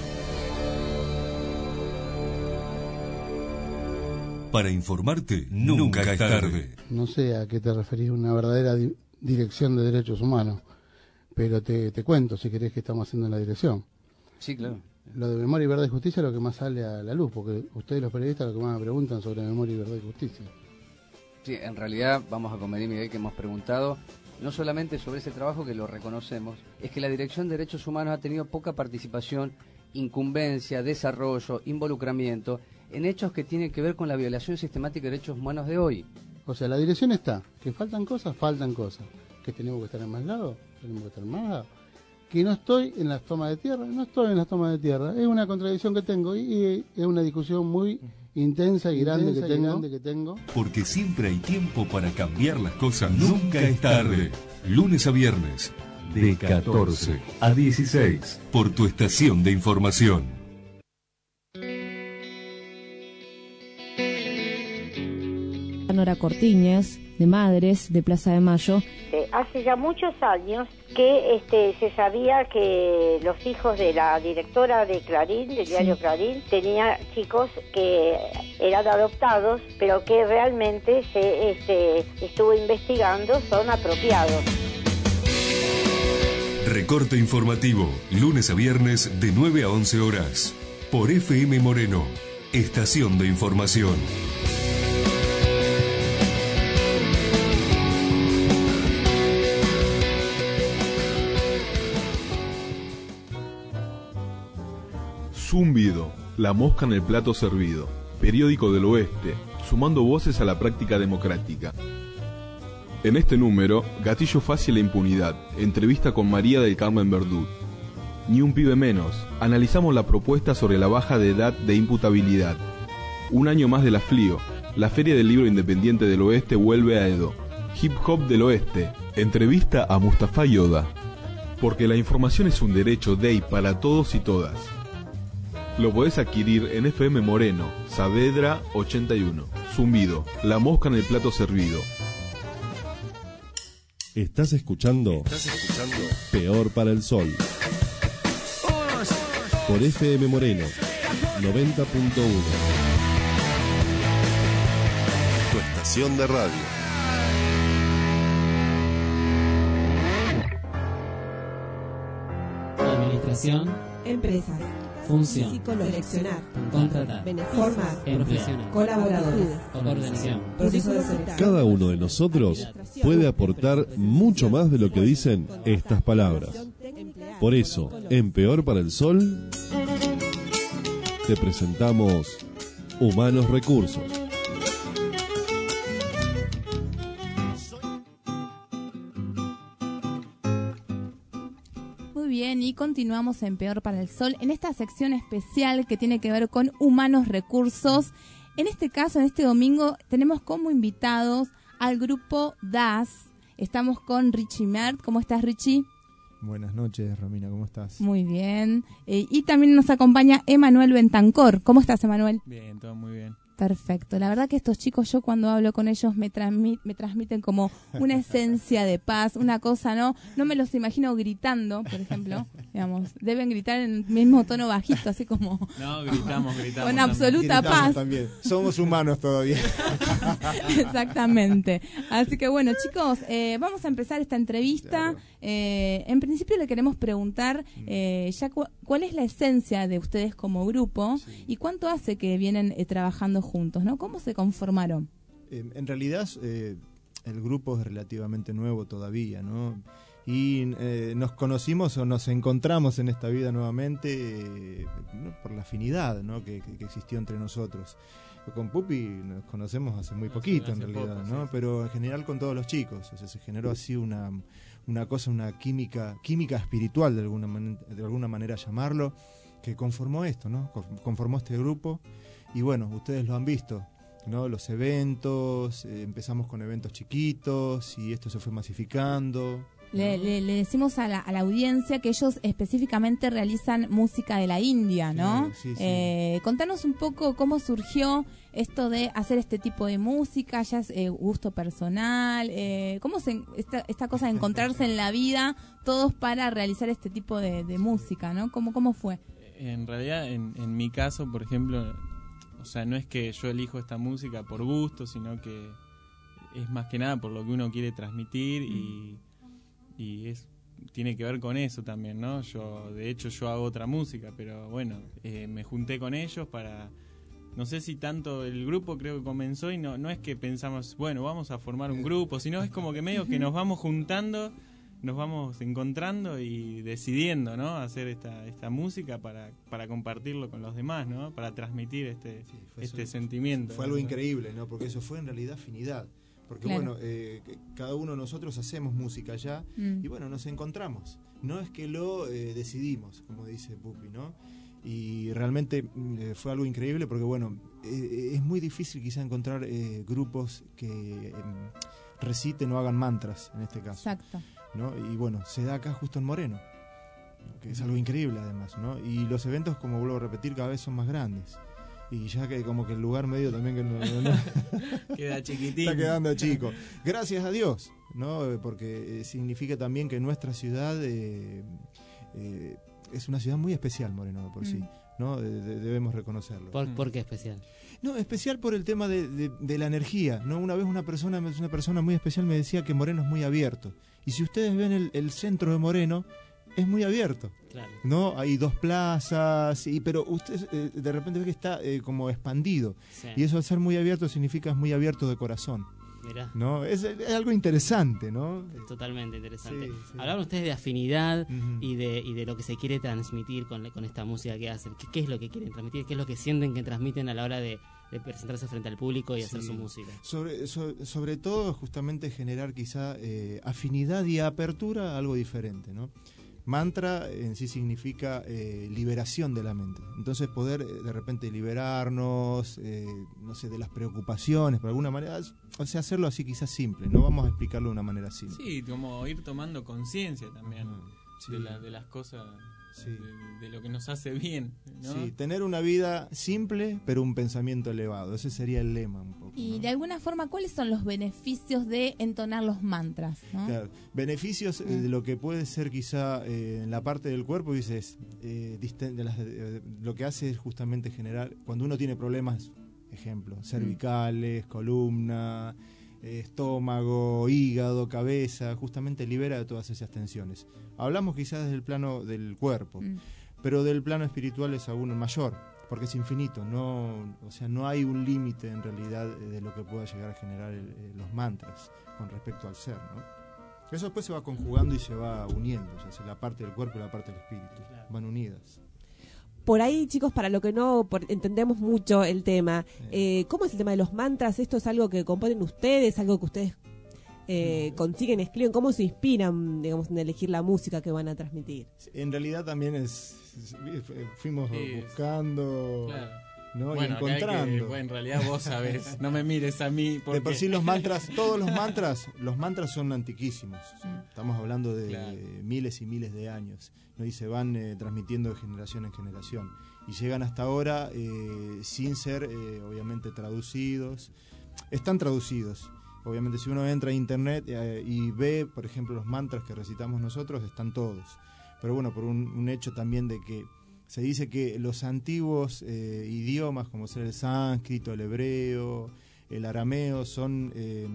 Para informarte, nunca es tarde. No sé a qué te referís, una verdadera dirección de derechos humanos, pero te cuento, si querés, que estamos haciendo en la dirección. Sí, claro. Lo de memoria y verdad y justicia es lo que más sale a la luz, porque ustedes los periodistas lo que más me preguntan sobre memoria y verdad y justicia. Sí, en realidad vamos a convenir, Miguel, que hemos preguntado no solamente sobre ese trabajo, que lo reconocemos, es que la Dirección de Derechos Humanos ha tenido poca participación, incumbencia, desarrollo, involucramiento en hechos que tienen que ver con la violación sistemática de derechos humanos de hoy. O sea, la dirección está, que faltan cosas, que tenemos que estar en más lados, tenemos que estar en más lados, que no estoy en las tomas de tierra, es una contradicción que tengo y es una discusión muy intensa y grande que tengo. Porque siempre hay tiempo para cambiar las cosas, nunca es tarde. Lunes a viernes, de 14 a 16, por tu estación de información. Nora Cortiñas, de Madres, de Plaza de Mayo. Hace ya muchos años que se sabía que los hijos de la directora de Clarín, del diario Clarín, tenía chicos que eran adoptados, pero que realmente se estuvo investigando, son apropiados. Recorte informativo, lunes a viernes de 9 a 11 horas, por FM Moreno, estación de información. Zumbido, la mosca en el plato servido. Periódico del Oeste, sumando voces a la práctica democrática. En este número, gatillo fácil e impunidad. Entrevista con María del Carmen Verdú. Ni un pibe menos. Analizamos la propuesta sobre la baja de edad de imputabilidad. Un año más de la FLIO. La Feria del Libro Independiente del Oeste vuelve a Edo. Hip Hop del Oeste. Entrevista a Mustafa Yoda. Porque la información es un derecho de y para todos y todas. Lo podés adquirir en FM Moreno, Saavedra 81. Zumbido, la mosca en el plato servido. ¿Estás escuchando? Peor para el Sol. Por FM Moreno 90.1. Tu estación de radio. Administración. Empresas. Función. Seleccionar. Contratar. Formar. Profesional. Colaboradores. Ordenación. Proceso de selección. Cada uno de nosotros puede aportar mucho más de lo que dicen estas palabras. Por eso, en Peor para el Sol, te presentamos Humanos Recursos. Bien, y continuamos en Peor para el Sol, en esta sección especial que tiene que ver con humanos recursos. En este caso, en este domingo, tenemos como invitados al grupo DAS. Estamos con Richie Mert. ¿Cómo estás, Richie? Buenas noches, Romina, ¿cómo estás? Muy bien. Y también nos acompaña Emanuel Bentancor. ¿Cómo estás, Emanuel? Bien, todo muy bien. Perfecto. La verdad que estos chicos, yo cuando hablo con ellos me transmiten como una esencia de paz, una cosa, no me los imagino gritando, por ejemplo, digamos, deben gritar en el mismo tono bajito, así como... No, gritamos. Con absoluta paz. También. Somos humanos todavía. Exactamente. Así que bueno, chicos, vamos a empezar esta entrevista. Claro. En principio le queremos preguntar ya cuál es la esencia de ustedes como grupo, sí, y cuánto hace que vienen trabajando juntos, ¿no? ¿Cómo se conformaron? En realidad el grupo es relativamente nuevo todavía, ¿no? Y nos conocimos o nos encontramos en esta vida nuevamente por la afinidad, ¿no? que existió entre nosotros. Con Pupi nos conocemos hace muy poquito, en realidad, poco, ¿no? Sí. Pero en general con todos los chicos, o sea, se generó así una cosa, una química espiritual, de alguna manera llamarlo, que conformó esto, ¿no? Conformó este grupo. Y bueno, ustedes lo han visto, ¿no? Los eventos, empezamos con eventos chiquitos y esto se fue masificando. Le decimos a la audiencia que ellos específicamente realizan música de la India, ¿no? Sí. Contanos un poco cómo surgió esto de hacer este tipo de música, ya es gusto personal, cómo esta cosa de encontrarse en la vida todos para realizar este tipo de música, ¿no? ¿Cómo fue? En realidad, en mi caso, por ejemplo, o sea, no es que yo elijo esta música por gusto, sino que es más que nada por lo que uno quiere transmitir y tiene que ver con eso también, ¿no? De hecho yo hago otra música, pero bueno, me junté con ellos para, no sé si tanto el grupo creo que comenzó y no es que pensamos, bueno, vamos a formar un grupo, sino es como que medio que nos vamos juntando, nos vamos encontrando y decidiendo, ¿no? Hacer esta música para compartirlo con los demás, ¿no? Para transmitir este sentimiento. Fue algo increíble, ¿no? Porque eso fue en realidad afinidad. Porque claro, bueno, cada uno de nosotros hacemos música ya y bueno, nos encontramos. No es que lo decidimos, como dice Pupi, ¿no? Y realmente fue algo increíble porque bueno, es muy difícil quizá encontrar grupos que reciten o hagan mantras, en este caso. Exacto. ¿No? Y bueno, se da acá justo en Moreno, ¿no? Que es algo increíble además, ¿no? Y los eventos, como vuelvo a repetir, cada vez son más grandes. Y ya que como que el lugar medio también que no queda chiquitito, está quedando chico. Gracias a Dios, ¿no? Porque significa también que nuestra ciudad es una ciudad muy especial, Moreno, por sí, ¿no? Debemos reconocerlo. ¿Por qué especial? No, especial por el tema de la energía, ¿no? Una vez una persona muy especial me decía que Moreno es muy abierto. Y si ustedes ven el centro de Moreno, es muy abierto, claro, ¿no? Hay 2 plazas, pero usted de repente ve que está como expandido. Sí. Y eso al ser muy abierto significa es muy abierto de corazón. Mirá. ¿No? Es algo interesante, ¿no? Totalmente interesante. Sí. Hablaron ustedes de afinidad y de lo que se quiere transmitir con esta música que hacen. ¿Qué es lo que quieren transmitir? ¿Qué es lo que sienten que transmiten a la hora de presentarse frente al público y hacer su música? Sobre todo justamente generar quizá afinidad y apertura a algo diferente, ¿no? Mantra en sí significa liberación de la mente. Entonces poder de repente liberarnos, no sé, de las preocupaciones, por alguna manera, o sea, hacerlo así quizás simple, no vamos a explicarlo de una manera simple. Sí, como ir tomando conciencia también sí, de las cosas, sí, de lo que nos hace bien, ¿no? Sí, tener una vida simple, pero un pensamiento elevado, ese sería el lema un poco. Y ¿no? de alguna forma, ¿cuáles son los beneficios de entonar los mantras, ¿no? Claro, beneficios de lo que puede ser quizá en la parte del cuerpo, dices, lo que hace es justamente generar, cuando uno tiene problemas, ejemplo, cervicales, columna, estómago, hígado, cabeza, justamente libera de todas esas tensiones. Hablamos quizás desde el plano del cuerpo, pero del plano espiritual es aún mayor, porque es infinito, o sea, no hay un límite en realidad de lo que pueda llegar a generar los mantras con respecto al ser, ¿no? Eso después se va conjugando y se va uniendo, ya sea la parte del cuerpo y la parte del espíritu, claro, van unidas. Por ahí, chicos, para lo que no entendemos mucho el tema, ¿cómo es el tema de los mantras? ¿Esto es algo que componen ustedes, algo que ustedes consiguen, escriben? ¿Cómo se inspiran, digamos, en elegir la música que van a transmitir? En realidad también fuimos buscando... Claro. ¿no? Bueno, y encontrando. bueno, en realidad vos sabés, no me mires a mí. Porque... De por sí los mantras, todos los mantras son antiquísimos. Estamos hablando de miles y miles de años, ¿no? Y se van transmitiendo de generación en generación. Y llegan hasta ahora sin ser, obviamente, traducidos. Están traducidos. Obviamente, si uno entra a internet y ve, por ejemplo, los mantras que recitamos nosotros, están todos. Pero bueno, por un hecho también de que se dice que los antiguos idiomas, como ser el sánscrito, el hebreo, el arameo, son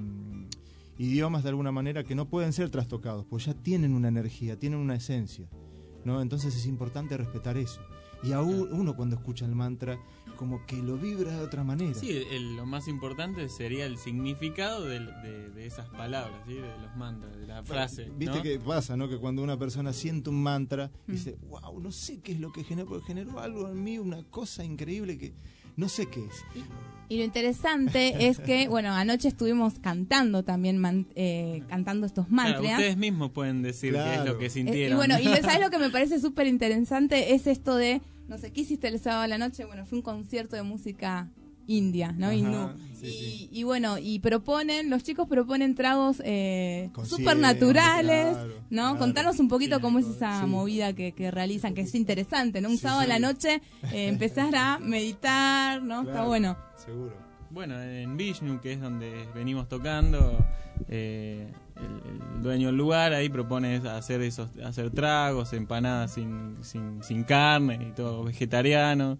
idiomas de alguna manera que no pueden ser trastocados, pues ya tienen una energía, tienen una esencia, ¿no? Entonces es importante respetar eso. Y aún uno cuando escucha el mantra, como que lo vibra de otra manera. Sí, lo más importante sería el significado de esas palabras, ¿sí? De los mantras, de la frase. Viste ¿no? que pasa, ¿no? Que cuando una persona siente un mantra, dice, wow, no sé qué es lo que generó, porque generó algo en mí, una cosa increíble que no sé qué es. Y lo interesante es que, bueno, anoche estuvimos cantando también, cantando estos mantras. Claro, ustedes mismos pueden decir qué es lo que sintieron. Y bueno, y ¿sabes lo que me parece súper interesante? Es esto de, no sé, ¿qué hiciste el sábado a la noche? Bueno, fue un concierto de música india, ¿no? Hindú. Sí. Y bueno, y los chicos proponen tragos súper naturales, claro, ¿no? Claro. Contanos un poquito cómo es esa movida que realizan, que es interesante, ¿no? Un sábado a la noche empezar a meditar, ¿no? Claro, está bueno. Seguro. Bueno, en Vishnu, que es donde venimos tocando, el dueño del lugar ahí propone hacer tragos, empanadas sin carne y todo vegetariano.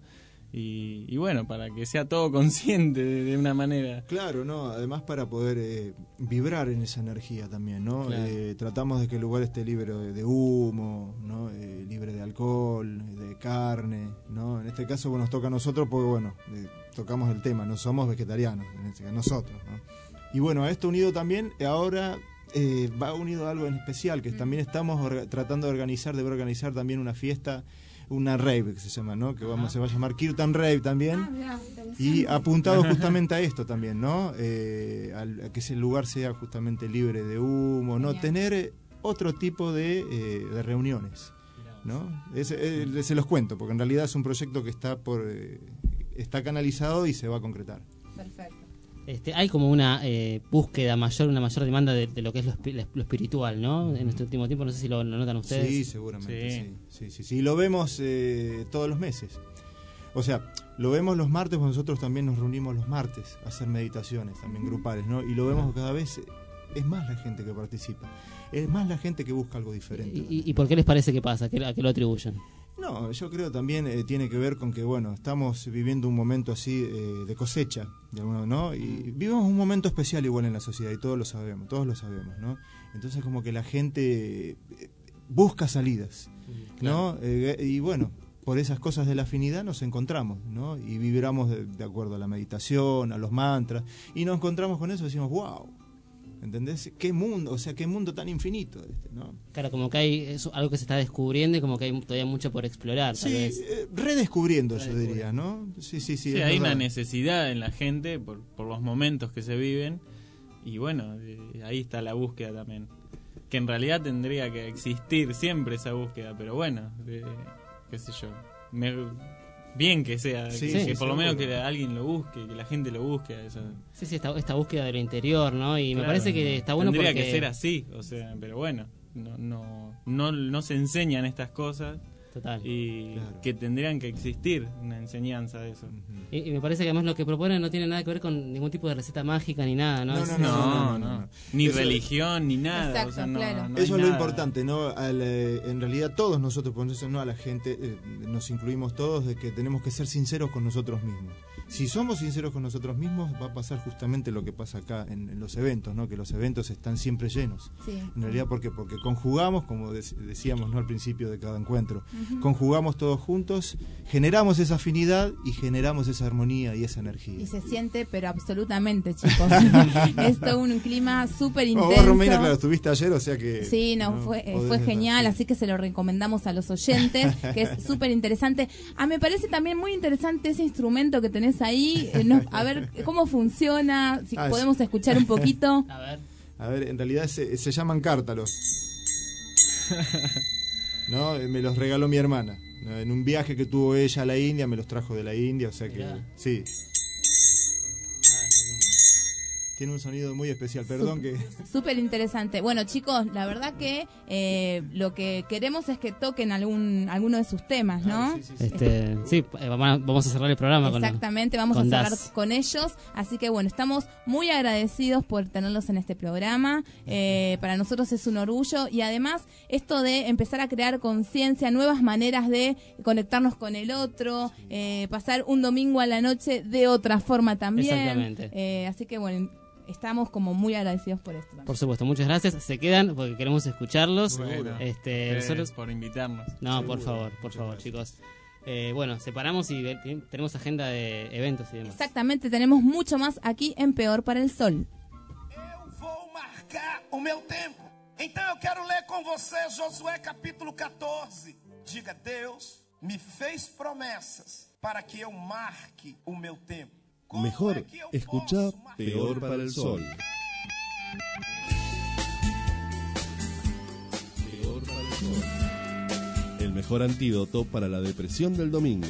Y bueno, para que sea todo consciente de una manera. Claro, ¿no? Además para poder vibrar en esa energía también, ¿no? Claro. Tratamos de que el lugar esté libre de humo, ¿no? Libre de alcohol, de carne, ¿no? En este caso, bueno, nos toca a nosotros porque, bueno, tocamos el tema, no somos vegetarianos, en este caso, nosotros, ¿no? Y bueno, a esto unido también, ahora va unido a algo en especial, que también estamos tratando de organizar también una fiesta, una rave que se llama, ¿no? Que se va a llamar Kirtan Rave también, y apuntado justamente a esto también, ¿no? A que ese lugar sea justamente libre de humo, ¿no? Tener otro tipo de reuniones, ¿no? Se los cuento, porque en realidad es un proyecto que está canalizado y se va a concretar. Perfecto. Hay como una búsqueda mayor, una mayor demanda de lo que es lo espiritual, ¿no? En este último tiempo, no sé si lo notan ustedes. Sí, seguramente, sí. Lo vemos todos los meses. O sea, lo vemos los martes, porque nosotros también nos reunimos los martes a hacer meditaciones también grupales, ¿no? Y lo vemos cada vez, es más la gente que participa, es más la gente que busca algo diferente. ¿Y por qué les parece que pasa? ¿A qué lo atribuyen? No, yo creo también tiene que ver con que, bueno, estamos viviendo un momento así de cosecha, de alguna, ¿no? Y vivimos un momento especial igual en la sociedad y todos lo sabemos, ¿no? Entonces como que la gente busca salidas, ¿no? Y bueno, por esas cosas de la afinidad nos encontramos, ¿no? Y vibramos de acuerdo a la meditación, a los mantras, y nos encontramos con eso y decimos, wow. ¿Entendés? ¿Qué mundo? O sea, qué mundo tan infinito ¿no? Claro, como que hay algo que se está descubriendo y como que hay todavía mucho por explorar, tal vez. Redescubriendo, yo diría, ¿no? Sí, hay una necesidad en la gente por los momentos que se viven y bueno, ahí está la búsqueda también. Que en realidad tendría que existir siempre esa búsqueda, pero bueno, qué sé yo. Bien que sea, que por lo menos que alguien lo busque, que la gente lo busque. Eso. Sí, esta búsqueda de lo interior, ¿no? Y me parece que está bueno tendría porque... que ser así, o sea, pero bueno, no se enseñan estas cosas. Total. Y que tendrían que existir una enseñanza de eso. Y me parece que además lo que proponen no tiene nada que ver con ningún tipo de receta mágica ni nada, ¿no? No. Ni eso, religión, ni nada. Exacto, o sea, claro. No eso es lo importante, ¿no? En realidad todos nosotros, por eso no a la gente, nos incluimos todos, de que tenemos que ser sinceros con nosotros mismos. Si somos sinceros con nosotros mismos, va a pasar justamente lo que pasa acá en los eventos, ¿no? Que los eventos están siempre llenos. Sí. En realidad, porque conjugamos, como decíamos, ¿no? Al principio de cada encuentro, conjugamos todos juntos, generamos esa afinidad y generamos esa armonía y esa energía. Y se siente, pero absolutamente, chicos. Es todo un clima súper intenso. Vos, Romina, claro, estuviste ayer, o sea que... Sí, fue genial, así que se lo recomendamos a los oyentes, que es súper interesante. Me parece también muy interesante ese instrumento que tenés ahí. A ver cómo funciona, si podemos escuchar un poquito. A ver, en realidad se llaman cártalos. ¿No? Me los regaló mi hermana. ¿No? En un viaje que tuvo ella a la India, me los trajo de la India, o sea que... Sí. Tiene un sonido muy especial, perdón que... Súper interesante. Bueno, chicos, la verdad que lo que queremos es que toquen alguno de sus temas, ¿no? Sí, vamos a cerrar el programa exactamente, vamos a cerrar con ellos. Así que bueno, estamos muy agradecidos por tenerlos en este programa. Para nosotros es un orgullo y además esto de empezar a crear conciencia, nuevas maneras de conectarnos con el otro, pasar un domingo a la noche de otra forma también. Exactamente. Así que bueno, estamos como muy agradecidos por esto. Por supuesto, muchas gracias. Se quedan porque queremos escucharlos. Bueno, nosotros por invitarnos. No, por favor, chicos. Bueno, separamos y tenemos agenda de eventos y demás. Exactamente, tenemos mucho más aquí en Peor para el Sol. Eu vou marcar o meu tempo. Então eu quero ler com você Josué capítulo 14. Diga, Deus me fez promessas para que eu marque o meu tempo. Mejor escucha Peor para el Sol. Peor para el Sol. El mejor antídoto para la depresión del domingo.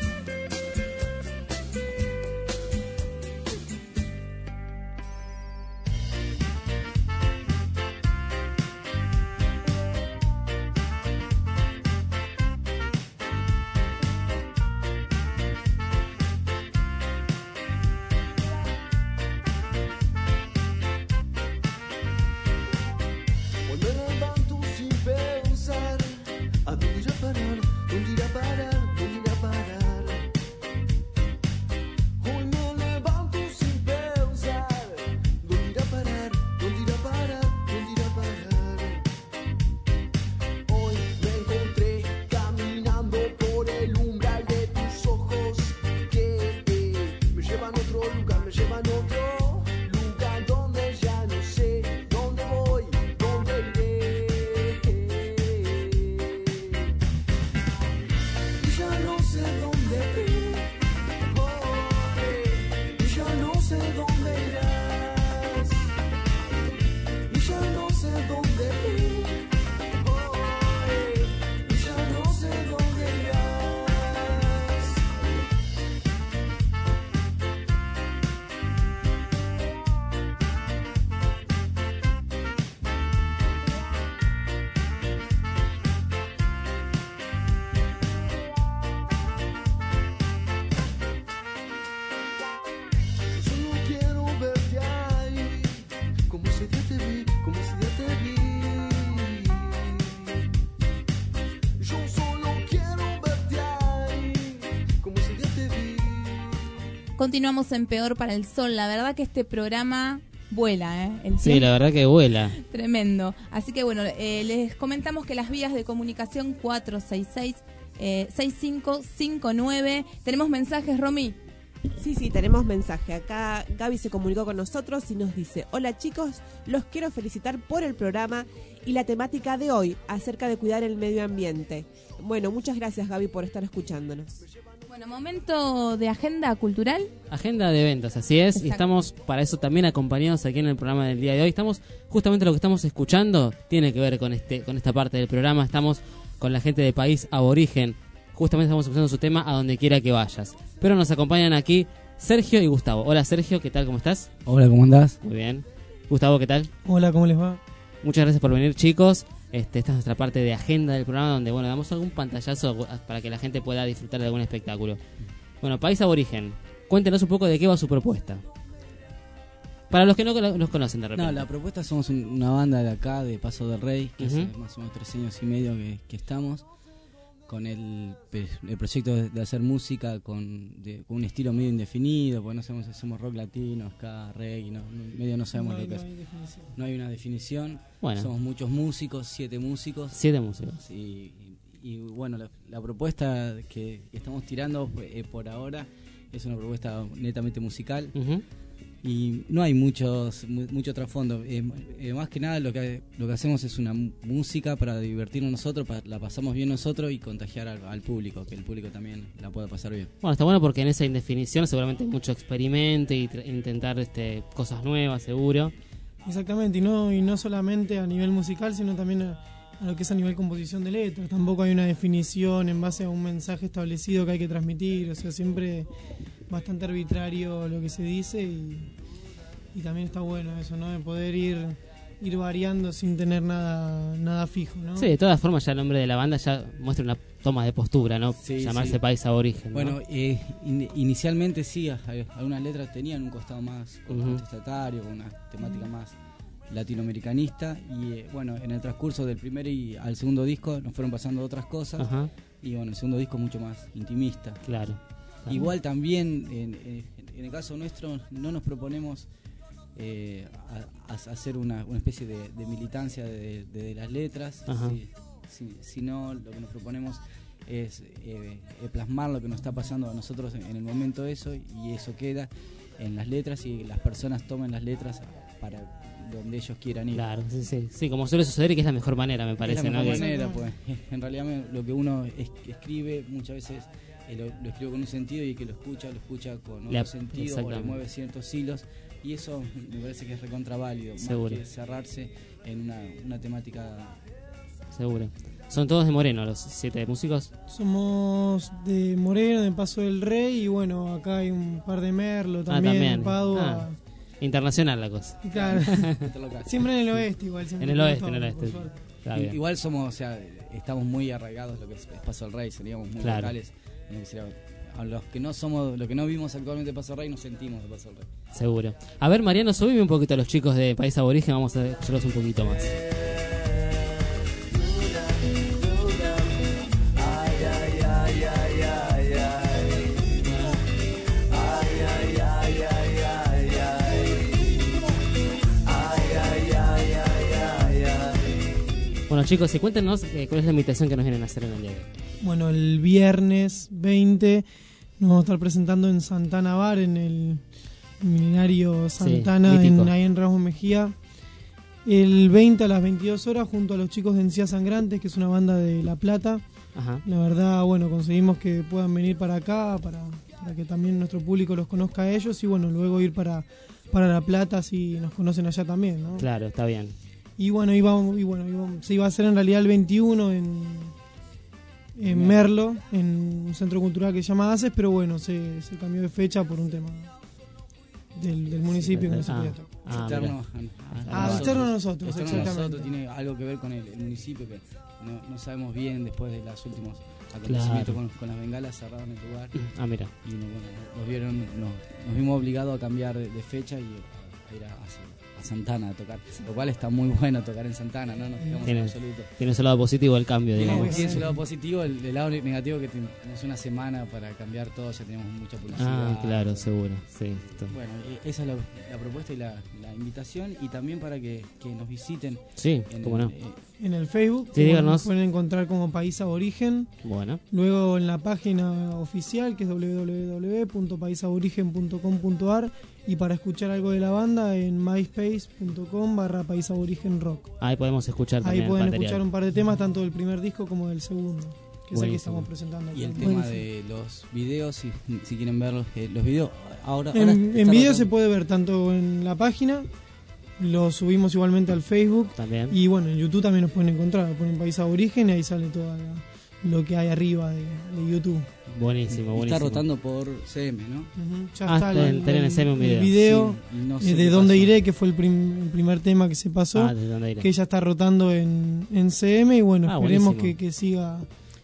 Continuamos en Peor para el Sol. La verdad que este programa vuela, Sí, la verdad que vuela. Tremendo. Así que bueno, les comentamos que las vías de comunicación 466-6559. Tenemos mensajes, Romy. Sí, tenemos mensaje. Acá Gaby se comunicó con nosotros y nos dice: hola chicos, los quiero felicitar por el programa y la temática de hoy acerca de cuidar el medio ambiente. Bueno, muchas gracias Gaby por estar escuchándonos. Bueno, momento de agenda cultural. Agenda de eventos, así es. Exacto. Y estamos para eso también acompañados aquí en el programa del día de hoy. Estamos, justamente lo que estamos escuchando tiene que ver con esta parte del programa. Estamos con la gente de País Aborigen. Justamente estamos escuchando su tema A Donde Quiera Que Vayas. Pero nos acompañan aquí Sergio y Gustavo. Hola Sergio, ¿qué tal? ¿Cómo estás? Hola, ¿cómo andás? Muy bien. Gustavo, ¿qué tal? Hola, ¿cómo les va? Muchas gracias por venir, chicos. Esta es nuestra parte de agenda del programa donde damos algún pantallazo para que la gente pueda disfrutar de algún espectáculo. Bueno, País Aborigen, cuéntenos un poco de qué va su propuesta. Para los que no nos conocen de repente. No, la propuesta somos una banda de acá, de Paso del Rey, que hace más o menos 3 años y medio que estamos. con el proyecto de hacer música con un estilo medio indefinido, porque no sabemos si hacemos rock latino, ska, reggae, medio no sabemos lo que es. No hay una definición. Bueno. Somos muchos músicos, 7 músicos. 7 músicos. Y bueno, la propuesta que estamos tirando por ahora es una propuesta netamente musical. Y no hay mucho trasfondo. Más que nada lo que hacemos es una música para divertirnos nosotros, la pasamos bien nosotros y contagiar al público, que el público también la pueda pasar bien. Bueno, está bueno porque en esa indefinición seguramente hay mucho experimento y intentar cosas nuevas, seguro. Exactamente, y no solamente a nivel musical, sino también a lo que es a nivel composición de letras. Tampoco hay una definición en base a un mensaje establecido que hay que transmitir, o sea, siempre bastante arbitrario lo que se dice y también está bueno eso, ¿no? De poder ir variando sin tener nada fijo, ¿no? Sí, de todas formas ya el nombre de la banda ya muestra una toma de postura, ¿no? Sí, llamarse País Aborigen, ¿no? Bueno, inicialmente sí, algunas letras tenían un costado más contestatario, con una temática más latinoamericanista y bueno, en el transcurso del primer y al segundo disco nos fueron pasando otras cosas. Y bueno, el segundo disco mucho más intimista. Claro. Igual también en el caso nuestro no nos proponemos hacer una especie de militancia de las letras, sino lo que nos proponemos es plasmar lo que nos está pasando a nosotros en el momento eso, y eso queda en las letras y las personas tomen las letras para donde ellos quieran ir. Claro, sí, como suele suceder y que es la mejor manera, me parece. Es la mejor manera, pues. En realidad lo que uno escribe muchas veces lo escribe con un sentido y el que lo escucha con otro sentido o le mueve ciertos hilos, y eso me parece que es recontraválido, más que cerrarse en una temática. Seguro. ¿Son todos de Moreno los 7 músicos? Somos de Moreno, de Paso del Rey, y bueno, acá hay un par de Merlo también. Padua. Internacional la cosa. Claro. Siempre en el oeste igual. En el oeste. Igual somos, o sea, estamos muy arraigados lo que es Paso del Rey, seríamos muy locales. A los que no vimos actualmente Paso del Rey, nos sentimos de Paso del Rey. Seguro. A ver, Mariano, subime un poquito a los chicos de País Aborigen, vamos a escucharlos un poquito más. Bueno, chicos, y cuéntenos cuál es la invitación que nos vienen a hacer en el día de hoy. Bueno, el viernes 20 nos vamos a estar presentando en Santana Bar, en el Milenario Santana, ahí en Ramos Mejía. El 20 a las 22 horas, junto a los chicos de Encías Sangrantes, que es una banda de La Plata. La verdad, bueno, conseguimos que puedan venir para acá, para que también nuestro público los conozca a ellos, y bueno, luego ir para La Plata, si nos conocen allá también, ¿no? Claro, está bien. Y bueno, se iba a hacer en realidad el 21 en Merlo, en un centro cultural que se llama ACES, pero bueno, se cambió de fecha por un tema del municipio que no se podía tocar. Externo a nosotros, exactamente. Tiene algo que ver con el municipio, que no sabemos bien, después de los últimos acontecimientos con las bengalas, cerraron el lugar. Mira. Y nos vimos obligados a cambiar de fecha y a ir a Santana a tocar, lo cual está muy bueno tocar en Santana, no nos fijamos en absoluto. Tiene su lado positivo el cambio, digamos. Tiene su lado positivo, el lado negativo que tenemos una semana para cambiar todo, ya tenemos mucha publicidad. Claro, seguro, sí. Bueno, esa es la propuesta y la invitación, y también para que nos visiten. Sí, cómo no. En el Facebook, nos pueden encontrar como País Aborigen. Bueno. Luego en la página oficial, que es www.paisaborigen.com.ar, y para escuchar algo de la banda en myspace.com/paisaborigenrock. Ahí podemos escuchar también. Ahí pueden escuchar un par de temas, tanto del primer disco como del segundo, que es el que estamos presentando. Y el tema de los videos, si quieren ver los videos, ahora en video se puede ver tanto en la página, lo subimos igualmente al Facebook también, y bueno, en YouTube también nos pueden encontrar, ponen País Aborigen y ahí sale todo lo que hay arriba de YouTube. Buenísimo. Está rotando por CM, ¿no? Ya está el CM un video de Dónde Iré, que fue el primer tema que se pasó, que ya está rotando en CM, y bueno, esperemos que siga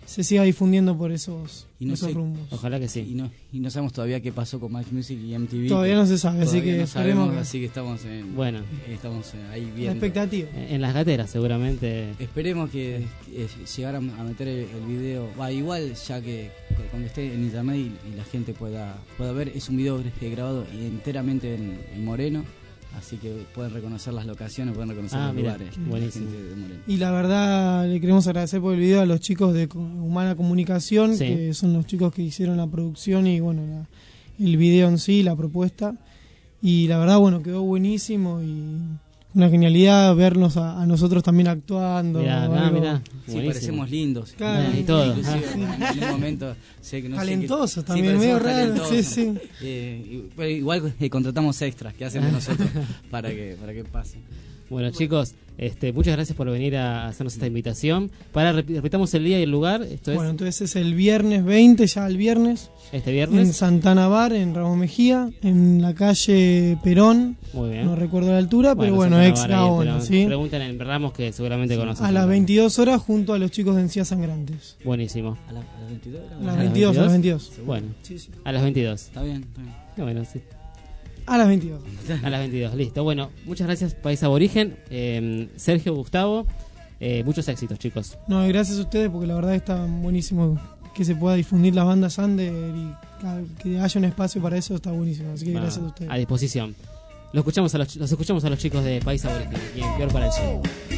se siga difundiendo por esos rumbos. Ojalá que sí. Y no sabemos todavía qué pasó con Match Music y MTV. Todavía no se sabe, así que esperemos. Así que estamos ahí viendo. La expectativa. En las gateras, seguramente. Esperemos que llegaran a meter el video. Igual, ya que cuando esté en internet y la gente pueda ver, es un video grabado enteramente en Moreno. Así que pueden reconocer las locaciones, pueden reconocer los lugares. Buenísimo. Y la verdad, le queremos agradecer por el video a los chicos de Humana Comunicación, que son los chicos que hicieron la producción y bueno, el video en sí, la propuesta. Y la verdad, bueno, quedó buenísimo y una genialidad vernos a nosotros también actuando. Mirá. Sí, parecemos lindos. Claro. Y todo. En un momento sé que no talentosos también, medio raro. Sí. Pero igual contratamos extras que hacen de nosotros para que pase. Bueno, chicos, muchas gracias por venir a hacernos esta invitación. Repitamos el día y el lugar. Entonces es el viernes 20, ya el viernes. Este viernes. En Santana Bar, en Ramos Mejía, en la calle Perón. Muy bien. No recuerdo la altura, pero bueno, ex Gaona, ¿sí? Pregunten en Ramos, que seguramente conocen. A las 22 horas junto a los chicos de Encías Sangrantes. Buenísimo. ¿A las 22? A las 22. Bueno, sí. A las 22. Está bien. Bueno, sí. A las 22. A las 22, listo. Bueno, muchas gracias, País Aborigen. Sergio, Gustavo, muchos éxitos, chicos. No, gracias a ustedes porque la verdad está buenísimo que se pueda difundir las bandas under y que haya un espacio para eso, está buenísimo. Así que gracias a ustedes. A disposición. Los escuchamos a los chicos de País Aborigen y en Peor para el Cielo.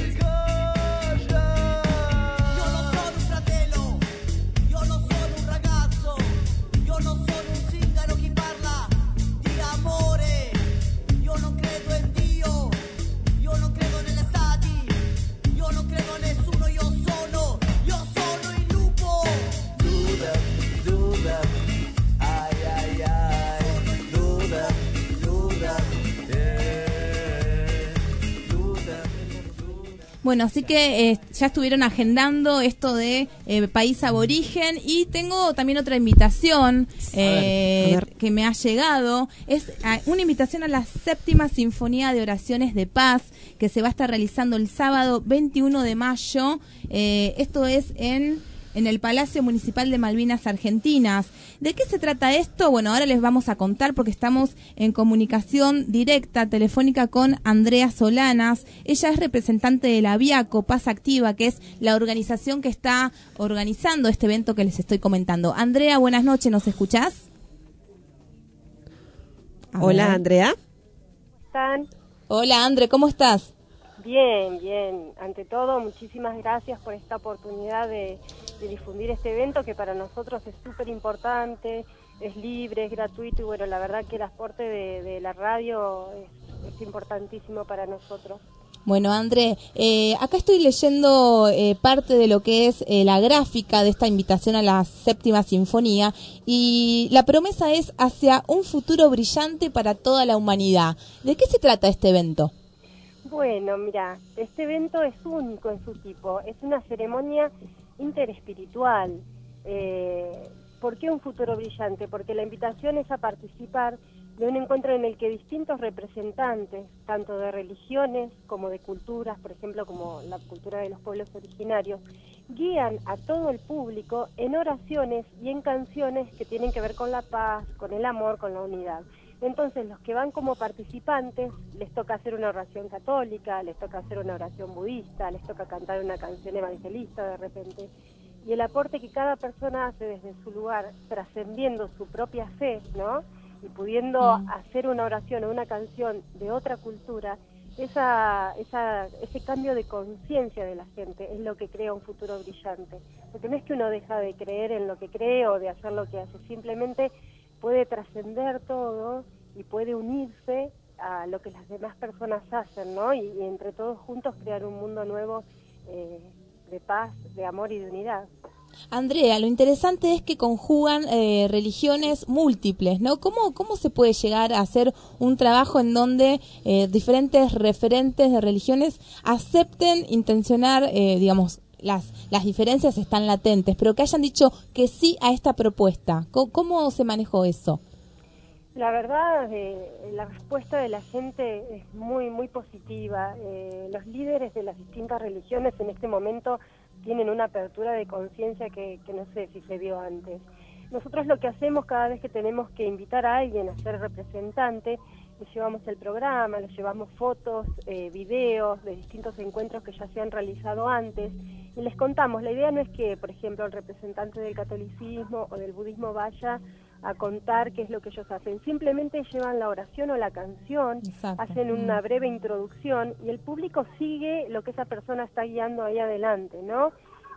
Bueno, así que ya estuvieron agendando esto de País Aborigen y tengo también otra invitación a ver. Que me ha llegado. Es una invitación a la 7ª Sinfonía de Oraciones de Paz que se va a estar realizando el sábado 21 de mayo. Esto es en el Palacio Municipal de Malvinas Argentinas. ¿De qué se trata esto? Bueno, ahora les vamos a contar porque estamos en comunicación directa, telefónica con Andrea Solanas. Ella es representante de la Viaco Paz Activa, que es la organización que está organizando este evento que les estoy comentando. Andrea, buenas noches, ¿nos escuchás? Hola, Andrea. ¿Cómo están? Hola, Andre, ¿cómo estás? Bien. Ante todo, muchísimas gracias por esta oportunidad de difundir este evento que para nosotros es súper importante, es libre, es gratuito y bueno, la verdad que el aporte de la radio es importantísimo para nosotros. Bueno, André, acá estoy leyendo parte de lo que es la gráfica de esta invitación a la 7ª Sinfonía y la promesa es hacia un futuro brillante para toda la humanidad. ¿De qué se trata este evento? Bueno, mira, este evento es único en su tipo, es una ceremonia interespiritual. ¿Por qué un futuro brillante? Porque la invitación es a participar de un encuentro en el que distintos representantes, tanto de religiones como de culturas, por ejemplo, como la cultura de los pueblos originarios, guían a todo el público en oraciones y en canciones que tienen que ver con la paz, con el amor, con la unidad. Entonces, los que van como participantes, les toca hacer una oración católica, les toca hacer una oración budista, les toca cantar una canción evangelista de repente. Y el aporte que cada persona hace desde su lugar, trascendiendo su propia fe, ¿no?, y pudiendo hacer una oración o una canción de otra cultura, ese cambio de conciencia de la gente es lo que crea un futuro brillante. Porque no es que uno deja de creer en lo que cree o de hacer lo que hace, simplemente puede trascender todo y puede unirse a lo que las demás personas hacen, ¿no? Y entre todos juntos crear un mundo nuevo de paz, de amor y de unidad. Andrea, lo interesante es que conjugan religiones múltiples, ¿no? ¿Cómo se puede llegar a hacer un trabajo en donde diferentes referentes de religiones acepten intencionar, digamos, las diferencias están latentes, pero que hayan dicho que sí a esta propuesta? ¿Cómo se manejó eso? La verdad, la respuesta de la gente es muy, muy positiva. Los líderes de las distintas religiones en este momento tienen una apertura de conciencia que no sé si se vio antes. Nosotros lo que hacemos cada vez que tenemos que invitar a alguien a ser representante, le llevamos el programa, le llevamos fotos, videos de distintos encuentros que ya se han realizado antes y les contamos. La idea no es que, por ejemplo, el representante del catolicismo o del budismo vaya a contar qué es lo que ellos hacen. Simplemente llevan la oración o la canción, hacen una breve introducción y el público sigue lo que esa persona está guiando ahí adelante, ¿no?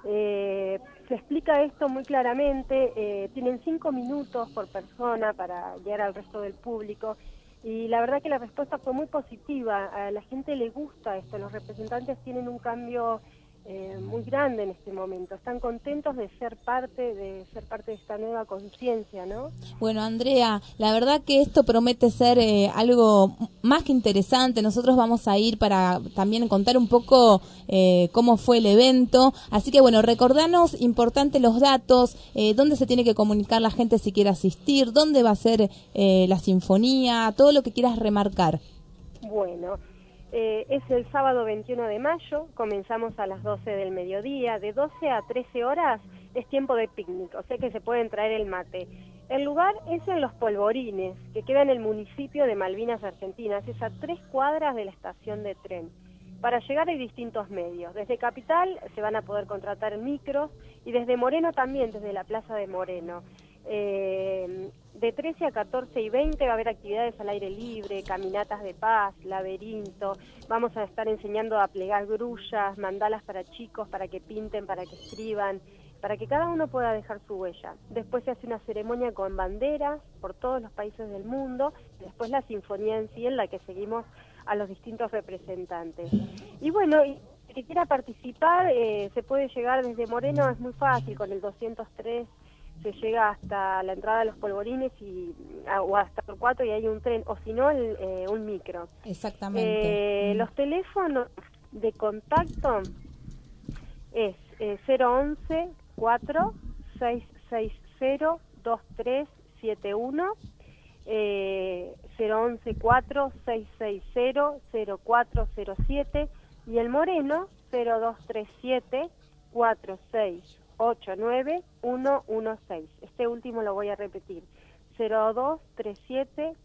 Se explica esto muy claramente, tienen 5 minutos por persona para guiar al resto del público y la verdad que la respuesta fue muy positiva, a la gente le gusta esto, los representantes tienen un cambio muy grande en este momento, están contentos de ser parte de esta nueva conciencia, ¿no? Bueno, Andrea, la verdad que esto promete ser algo más que interesante. Nosotros vamos a ir para también contar un poco cómo fue el evento, así que bueno, recordanos importante los datos, dónde se tiene que comunicar la gente si quiere asistir, dónde va a ser la sinfonía, todo lo que quieras remarcar. Bueno, es el sábado 21 de mayo, comenzamos a las 12 del mediodía, de 12 a 13 horas es tiempo de picnic, o sea que se pueden traer el mate. El lugar es en Los Polvorines, que queda en el municipio de Malvinas, Argentinas, es a 3 cuadras de la estación de tren. Para llegar hay distintos medios, desde Capital se van a poder contratar micros y desde Moreno también, desde la Plaza de Moreno. De 13 a 14 y 20 va a haber actividades al aire libre, caminatas de paz, laberinto, vamos a estar enseñando a plegar grullas, mandalas para chicos, para que pinten, para que escriban, para que cada uno pueda dejar su huella. Después se hace una ceremonia con banderas por todos los países del mundo, después la sinfonía en sí en la que seguimos a los distintos representantes. Y bueno, el que quiera participar se puede llegar desde Moreno, es muy fácil, con el 203 se llega hasta la entrada de Los Polvorines o hasta el 4 y hay un tren, o si no, un micro. Exactamente. Los teléfonos de contacto es 011 4660 2371, 011 4660 0407 y el Moreno 0237 4689 116. Este último lo voy a repetir. 0237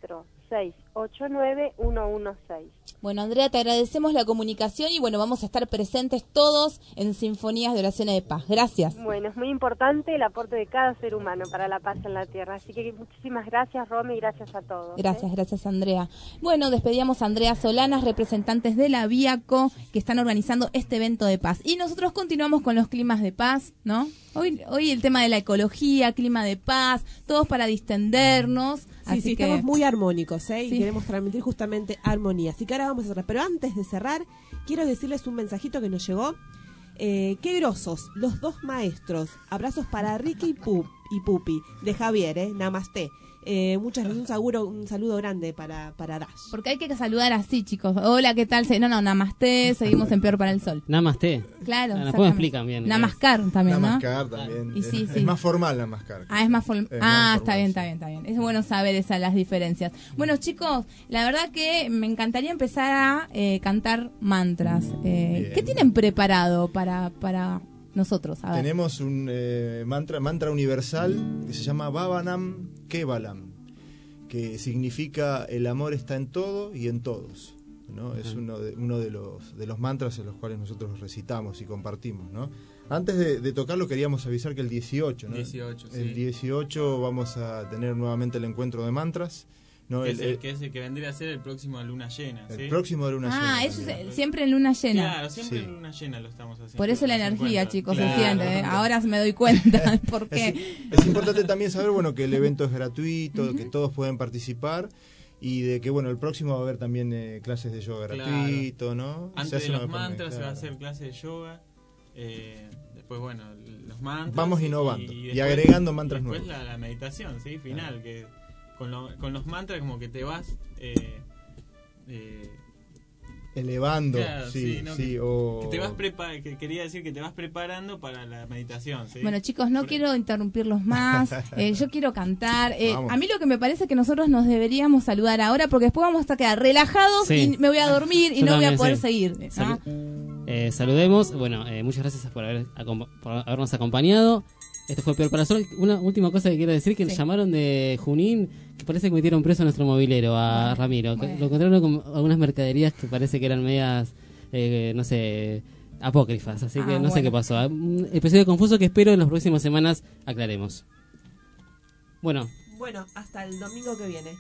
4689 116. Bueno, Andrea, te agradecemos la comunicación y bueno, vamos a estar presentes todos en Sinfonías de Oraciones de Paz. Gracias. Bueno, es muy importante el aporte de cada ser humano para la paz en la tierra. Así que muchísimas gracias, Romy, y gracias a todos. Gracias, Andrea. Bueno, despedíamos a Andrea Solanas, representantes de la Viaco, que están organizando este evento de paz. Y nosotros continuamos con los climas de paz, ¿no? Hoy el tema de la ecología, clima de paz, todos para distendernos. Sí, estamos muy armónicos, y queremos transmitir justamente armonía. Así que ahora vamos a cerrar. Pero antes de cerrar, quiero decirles un mensajito que nos llegó. Qué grosos, los 2 maestros. Abrazos para Ricky y Pupi, de Javier, Namaste. Un saludo grande para Dash. Porque hay que saludar así, chicos. Hola, ¿qué tal? No, namaste, seguimos en Peor para el Sol. Namaste. Claro. Después explican bien. Namaskar también, ¿no? Namaskar también. Sí. Es más formal Namaskar. Es más formal. Está bien. Es bueno saber las diferencias. Bueno, chicos, la verdad que me encantaría empezar a cantar mantras. ¿Qué tienen preparado para nosotros? A ver. Tenemos un mantra universal que se llama Bhavanam Kevalam, que significa el amor está en todo y en todos, ¿no? Es uno de los mantras en los cuales nosotros recitamos y compartimos, ¿no? Antes de tocarlo queríamos avisar que el 18, ¿no? 18, sí. El 18 vamos a tener nuevamente el encuentro de mantras, ¿no? Que es el que vendría a ser el próximo de luna llena. El próximo de luna llena. Eso es siempre en luna llena. Claro, siempre en luna llena lo estamos haciendo. Por eso la energía, chicos, se siente. Ahora me doy cuenta. ¿Por qué? Es importante también saber, que el evento es gratuito, que todos pueden participar y de que, el próximo va a haber también clases de yoga gratuito, ¿no? Antes de los mantras se va a hacer clase de yoga. Después, los mantras. Vamos innovando y agregando mantras nuevos. Después la meditación, ¿sí? Final, que con los mantras como que te vas elevando, claro, que te vas que quería decir que te vas preparando para la meditación, ¿sí? Bueno, chicos, no quiero interrumpirlos más. Yo quiero cantar. A mí lo que me parece es que nosotros nos deberíamos saludar ahora porque después vamos a quedar relajados y me voy a dormir y no voy a poder seguir, ¿no? Saludemos. Bueno, muchas gracias por habernos acompañado. Esto fue Peor para Sol. Una última cosa que quiero decir, que nos llamaron de Junín, que parece que metieron preso a nuestro mobilero, a Ramiro. Bueno. Lo encontraron con algunas mercaderías que parece que eran medias, no sé, apócrifas. Así que no sé qué pasó. Un episodio confuso que espero en las próximas semanas aclaremos. Bueno, hasta el domingo que viene.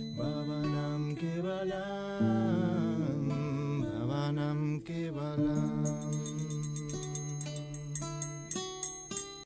Kevalam,